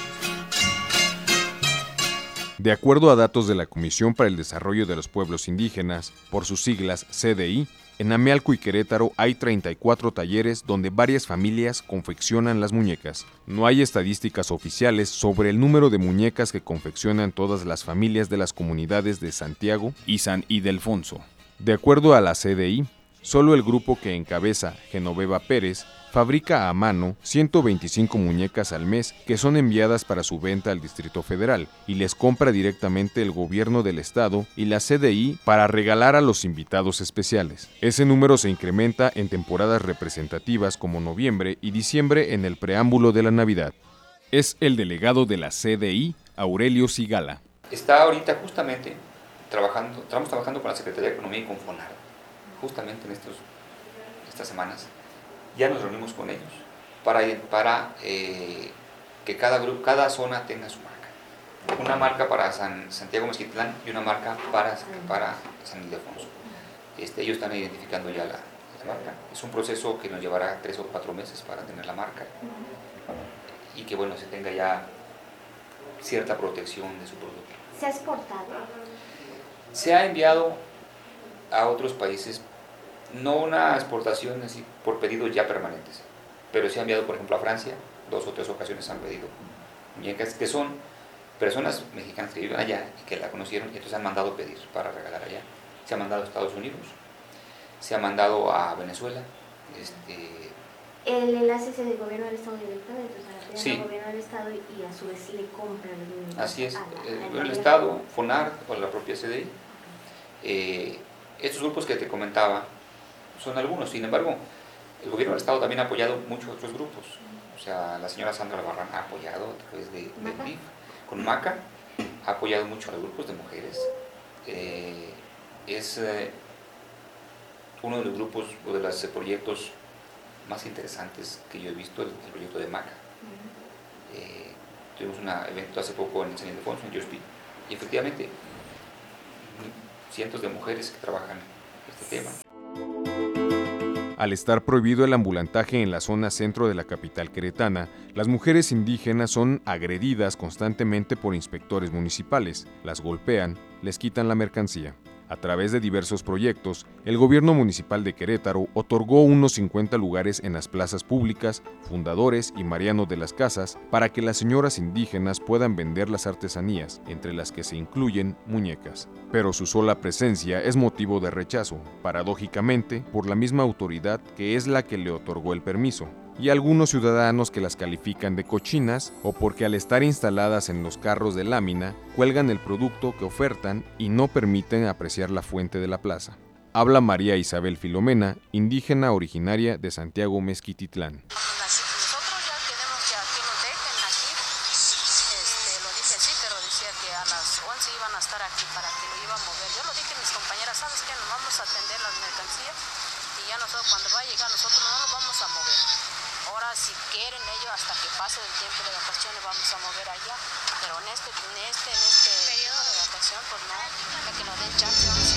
De acuerdo a datos de la Comisión para el Desarrollo de los Pueblos Indígenas, por sus siglas C D I, en Amealco y Querétaro hay treinta y cuatro talleres donde varias familias confeccionan las muñecas. No hay estadísticas oficiales sobre el número de muñecas que confeccionan todas las familias de las comunidades de Santiago y San Ildefonso. De acuerdo a la C D I, solo el grupo que encabeza Genoveva Pérez fabrica a mano ciento veinticinco muñecas al mes que son enviadas para su venta al Distrito Federal y les compra directamente el gobierno del estado y la C D I para regalar a los invitados especiales. Ese número se incrementa en temporadas representativas como noviembre y diciembre en el preámbulo de la Navidad. Es el delegado de la C D I, Aurelio Sigala. Está ahorita justamente trabajando, estamos trabajando con la Secretaría de Economía y con FONAR, justamente en estos, estas semanas. Ya nos reunimos con ellos para, para eh, que cada grupo, cada zona tenga su marca. una marca para San, Santiago Mezquitlán y una marca para, para San Ildefonso. Este, ellos están identificando ya la, la marca. Es un proceso que nos llevará tres o cuatro meses para tener la marca y que bueno, se tenga ya cierta protección de su producto. ¿Se ha exportado? Se ha enviado a otros países, no una exportación así por pedidos ya permanentes, pero se ha enviado, por ejemplo, a Francia, dos o tres ocasiones han pedido muñecas que son personas mexicanas que viven allá y que la conocieron y entonces han mandado pedir para regalar allá. Se ha mandado a Estados Unidos, se ha mandado a Venezuela. Este, el enlace es del gobierno del Estado directamente, o sea, la sí. al gobierno del Estado y a su vez le compran. Así es, a la, el, a el Estado, FONAR o la propia C D I. Eh, estos grupos que te comentaba son algunos, sin embargo, el gobierno del Estado también ha apoyado muchos otros grupos. O sea, la señora Sandra Albarrán ha apoyado a través de, de D I F, con MACA, ha apoyado mucho a los grupos de mujeres. Eh, es eh, uno de los grupos o de los proyectos más interesantes que yo he visto, el, el proyecto de MACA. Eh, tuvimos un evento hace poco en San Ildefonso, en Yospí, y efectivamente cientos de mujeres que trabajan este tema. Al estar prohibido el ambulantaje en la zona centro de la capital queretana, las mujeres indígenas son agredidas constantemente por inspectores municipales, las golpean, les quitan la mercancía. A través de diversos proyectos, el gobierno municipal de Querétaro otorgó unos cincuenta lugares en las plazas públicas, fundadores y marianos de las casas para que las señoras indígenas puedan vender las artesanías, entre las que se incluyen muñecas. Pero su sola presencia es motivo de rechazo, paradójicamente, por la misma autoridad que es la que le otorgó el permiso, y algunos ciudadanos que las califican de cochinas o porque al estar instaladas en los carros de lámina, cuelgan el producto que ofertan y no permiten apreciar la fuente de la plaza. Habla María Isabel Filomena, indígena originaria de Santiago Mezquititlán. Si quieren ellos hasta que pase el tiempo de vacaciones vamos a mover allá, pero en este, en este, en este periodo de vacación pues no, ya que nos den chance vamos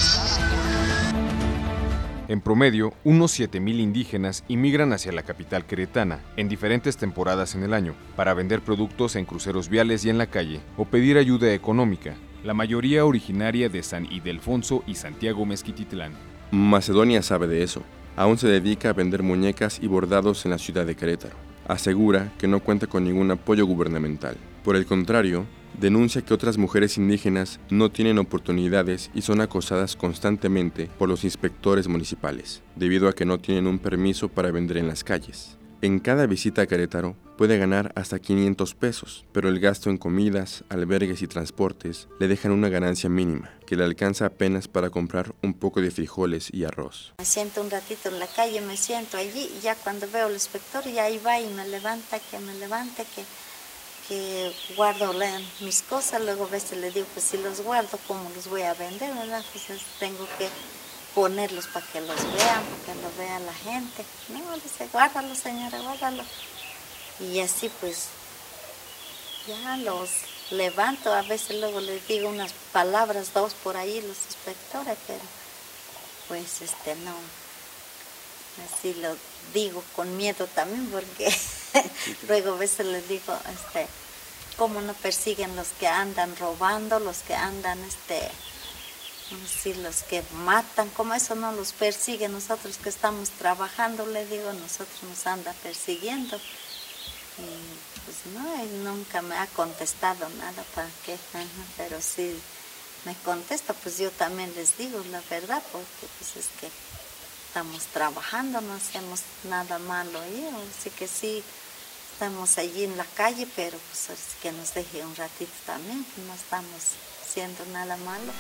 a estar allá. En promedio, unos siete mil indígenas inmigran hacia la capital queretana en diferentes temporadas en el año para vender productos en cruceros viales y en la calle o pedir ayuda económica, la mayoría originaria de San Ildefonso y Santiago Mezquititlán. Macedonia sabe de eso. Aún se dedica a vender muñecas y bordados en la ciudad de Querétaro. Asegura que no cuenta con ningún apoyo gubernamental. Por el contrario, denuncia que otras mujeres indígenas no tienen oportunidades y son acosadas constantemente por los inspectores municipales, debido a que no tienen un permiso para vender en las calles. En cada visita a Querétaro puede ganar hasta quinientos pesos, pero el gasto en comidas, albergues y transportes le dejan una ganancia mínima, que le alcanza apenas para comprar un poco de frijoles y arroz. Me siento un ratito en la calle, me siento allí y ya cuando veo al inspector ya ahí va y me levanta, que me levante, que, que guardo la, mis cosas, luego a veces le digo, pues si los guardo, ¿cómo los voy a vender? ¿Verdad? Pues tengo que ponerlos para que los vean, para que los vea la gente. No, dice, guárdalo señora, guárdalo. Y así pues, ya los levanto, a veces luego les digo unas palabras, dos por ahí los inspectores, pero pues este no, así lo digo con miedo también porque luego a veces les digo, este, cómo no persiguen los que andan robando, los que andan, este, sí, los que matan, como eso no los persigue, nosotros que estamos trabajando, le digo, nosotros nos anda persiguiendo. Y pues no, él nunca me ha contestado nada, ¿para qué? Ajá, pero si me contesta, pues yo también les digo la verdad, porque pues es que estamos trabajando, no hacemos nada malo ahí, así que sí, estamos allí en la calle, pero pues es que nos deje un ratito también, no estamos haciendo nada malo.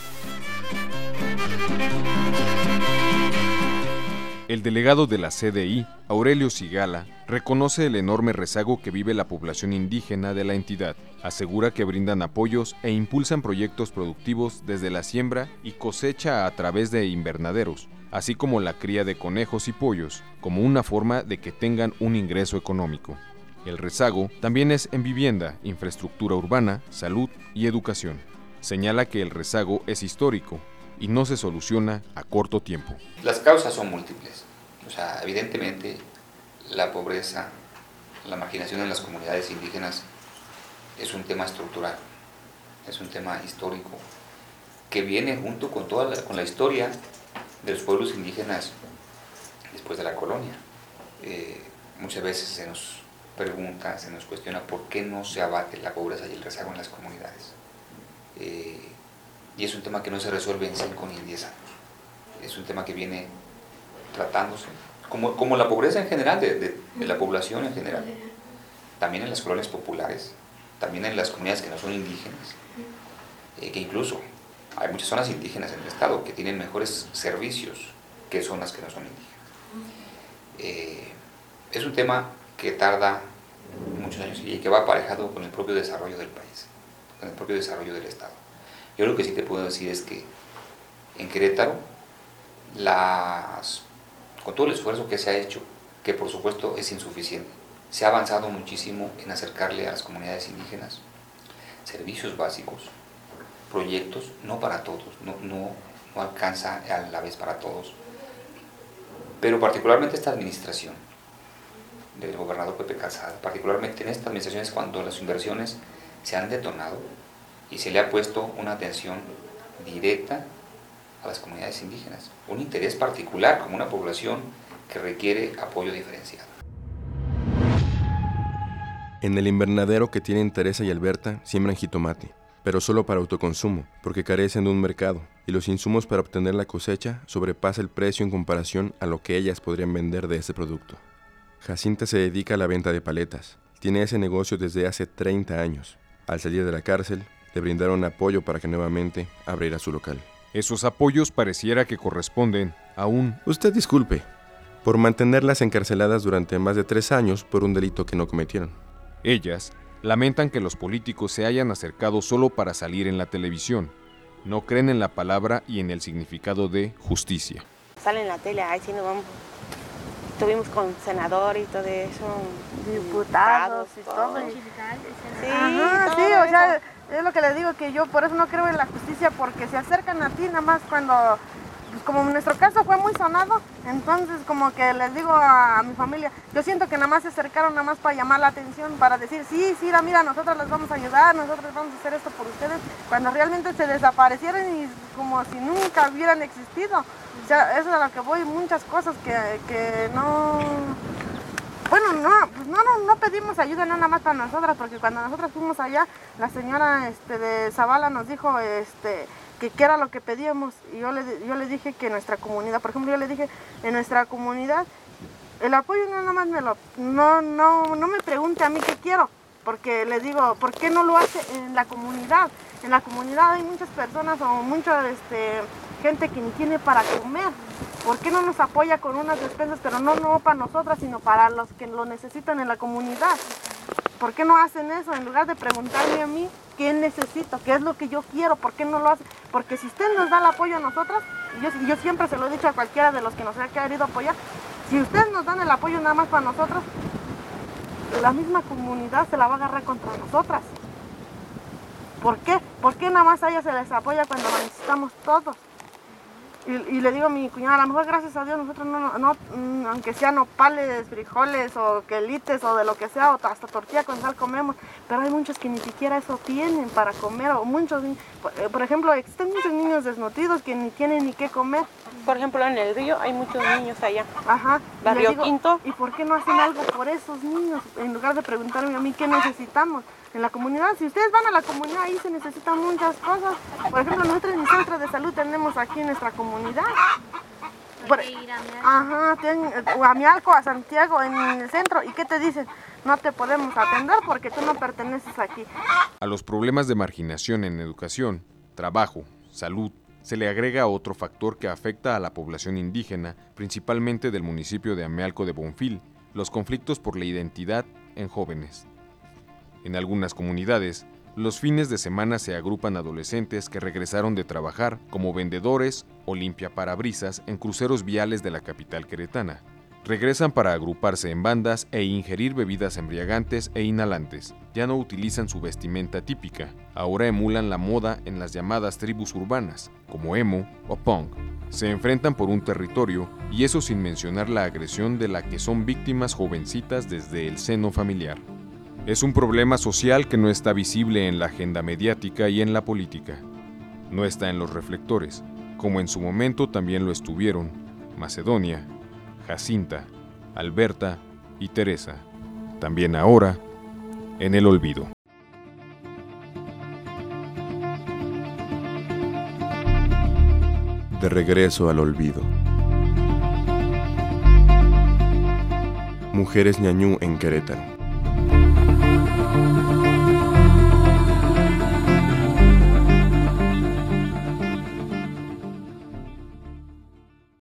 El delegado de la C D I, Aurelio Sigala, reconoce el enorme rezago que vive la población indígena de la entidad. Asegura que brindan apoyos e impulsan proyectos productivos desde la siembra y cosecha a través de invernaderos, así como la cría de conejos y pollos, como una forma de que tengan un ingreso económico. El rezago también es en vivienda, infraestructura urbana, salud y educación. Señala que el rezago es histórico y no se soluciona a corto tiempo. Las causas son múltiples. O sea, evidentemente la pobreza, la marginación en las comunidades indígenas es un tema estructural, es un tema histórico que viene junto con toda la, con la historia de los pueblos indígenas después de la colonia. Eh, muchas veces se nos pregunta, se nos cuestiona por qué no se abate la pobreza y el rezago en las comunidades. Eh, y es un tema que no se resuelve en cinco ni en diez años. Es un tema que viene tratándose, como, como la pobreza en general, de, de, de la población en general, también en las colonias populares, también en las comunidades que no son indígenas, eh, que incluso hay muchas zonas indígenas en el estado que tienen mejores servicios que zonas que no son indígenas. Eh, es un tema que tarda muchos años y que va aparejado con el propio desarrollo del país, con el propio desarrollo del estado. Yo lo que sí te puedo decir es que en Querétaro, las, con todo el esfuerzo que se ha hecho, que por supuesto es insuficiente, se ha avanzado muchísimo en acercarle a las comunidades indígenas servicios básicos, proyectos, no para todos, no, no, no alcanza a la vez para todos, pero particularmente esta administración del gobernador Pepe Calzada, particularmente en estas administraciones cuando las inversiones se han detonado y se le ha puesto una atención directa a las comunidades indígenas, un interés particular como una población que requiere apoyo diferenciado. En el invernadero que tienen Teresa y Alberta siembran jitomate, pero solo para autoconsumo, porque carecen de un mercado, y los insumos para obtener la cosecha sobrepasa el precio en comparación a lo que ellas podrían vender de ese producto. Jacinta se dedica a la venta de paletas. Tiene ese negocio desde hace treinta años. Al salir de la cárcel, le brindaron apoyo para que nuevamente abriera su local. Esos apoyos pareciera que corresponden a un... Usted disculpe, por mantenerlas encarceladas durante más de tres años por un delito que no cometieron. Ellas lamentan que los políticos se hayan acercado solo para salir en la televisión. No creen en la palabra y en el significado de justicia. Sale en la tele, ahí sí nos vamos. Estuvimos con senadores y todo eso, diputados y todo. Y... Sí, Ajá, sí, o sea, es lo que les digo, que yo por eso no creo en la justicia, porque se acercan a ti nada más cuando, pues como en nuestro caso fue muy sonado, entonces como que les digo a, a mi familia, yo siento que nada más se acercaron nada más para llamar la atención, para decir, sí, sí, mira, nosotros les vamos a ayudar, nosotros vamos a hacer esto por ustedes, cuando realmente se desaparecieron y como si nunca hubieran existido. O sea, eso es a lo que voy, muchas cosas que, que no... Bueno, no, pues no, no, no pedimos ayuda nada más para nosotras, porque cuando nosotros fuimos allá, la señora este, de Zavala nos dijo este, que qué era lo que pedíamos, y yo le, yo le dije que nuestra comunidad, por ejemplo, yo le dije, en nuestra comunidad, el apoyo nada más me lo... No, no, no me pregunte a mí qué quiero, porque le digo, ¿por qué no lo hace en la comunidad? En la comunidad hay muchas personas o mucha este, gente que ni tiene para comer. ¿Por qué no nos apoya con unas despensas, pero no, no para nosotras, sino para los que lo necesitan en la comunidad? ¿Por qué no hacen eso? En lugar de preguntarme a mí qué necesito, qué es lo que yo quiero, ¿por qué no lo hacen? Porque si usted nos da el apoyo a nosotras, yo, yo siempre se lo he dicho a cualquiera de los que nos ha querido apoyar, si ustedes nos dan el apoyo nada más para nosotros, la misma comunidad se la va a agarrar contra nosotras. ¿Por qué? ¿Por qué nada más a ellas se les apoya cuando lo necesitamos todos? Y, y le digo a mi cuñada, a lo mejor gracias a Dios nosotros no, no, no aunque sean nopales, frijoles o quelites o de lo que sea, o hasta tortilla con sal comemos, pero hay muchos que ni siquiera eso tienen para comer, o muchos, por, por ejemplo, existen muchos niños desnutridos que ni tienen ni qué comer. Por ejemplo, en el río hay muchos niños allá. Ajá. Barrio digo, Quinto. ¿Y por qué no hacen algo por esos niños? En lugar de preguntarme a mí qué necesitamos. En la comunidad, si ustedes van a la comunidad, ahí se necesitan muchas cosas. Por ejemplo, nosotros en el centro de salud tenemos aquí en nuestra comunidad. Por, ajá, ten, a Mialco, a Santiago, en el centro. ¿Y qué te dicen? No te podemos atender porque tú no perteneces aquí. A los problemas de marginación en educación, trabajo, salud, se le agrega otro factor que afecta a la población indígena, principalmente del municipio de Amealco de Bonfil, los conflictos por la identidad en jóvenes. En algunas comunidades, los fines de semana se agrupan adolescentes que regresaron de trabajar como vendedores o limpiaparabrisas en cruceros viales de la capital queretana. Regresan para agruparse en bandas e ingerir bebidas embriagantes e inhalantes. Ya no utilizan su vestimenta típica, ahora emulan la moda en las llamadas tribus urbanas, como emo o punk. Se enfrentan por un territorio, y eso sin mencionar la agresión de la que son víctimas jovencitas desde el seno familiar. Es un problema social que no está visible en la agenda mediática y en la política. No está en los reflectores, como en su momento también lo estuvieron Macedonia, Jacinta, Alberta y Teresa. También ahora, en el olvido. De regreso al olvido. Mujeres ñañú en Querétaro.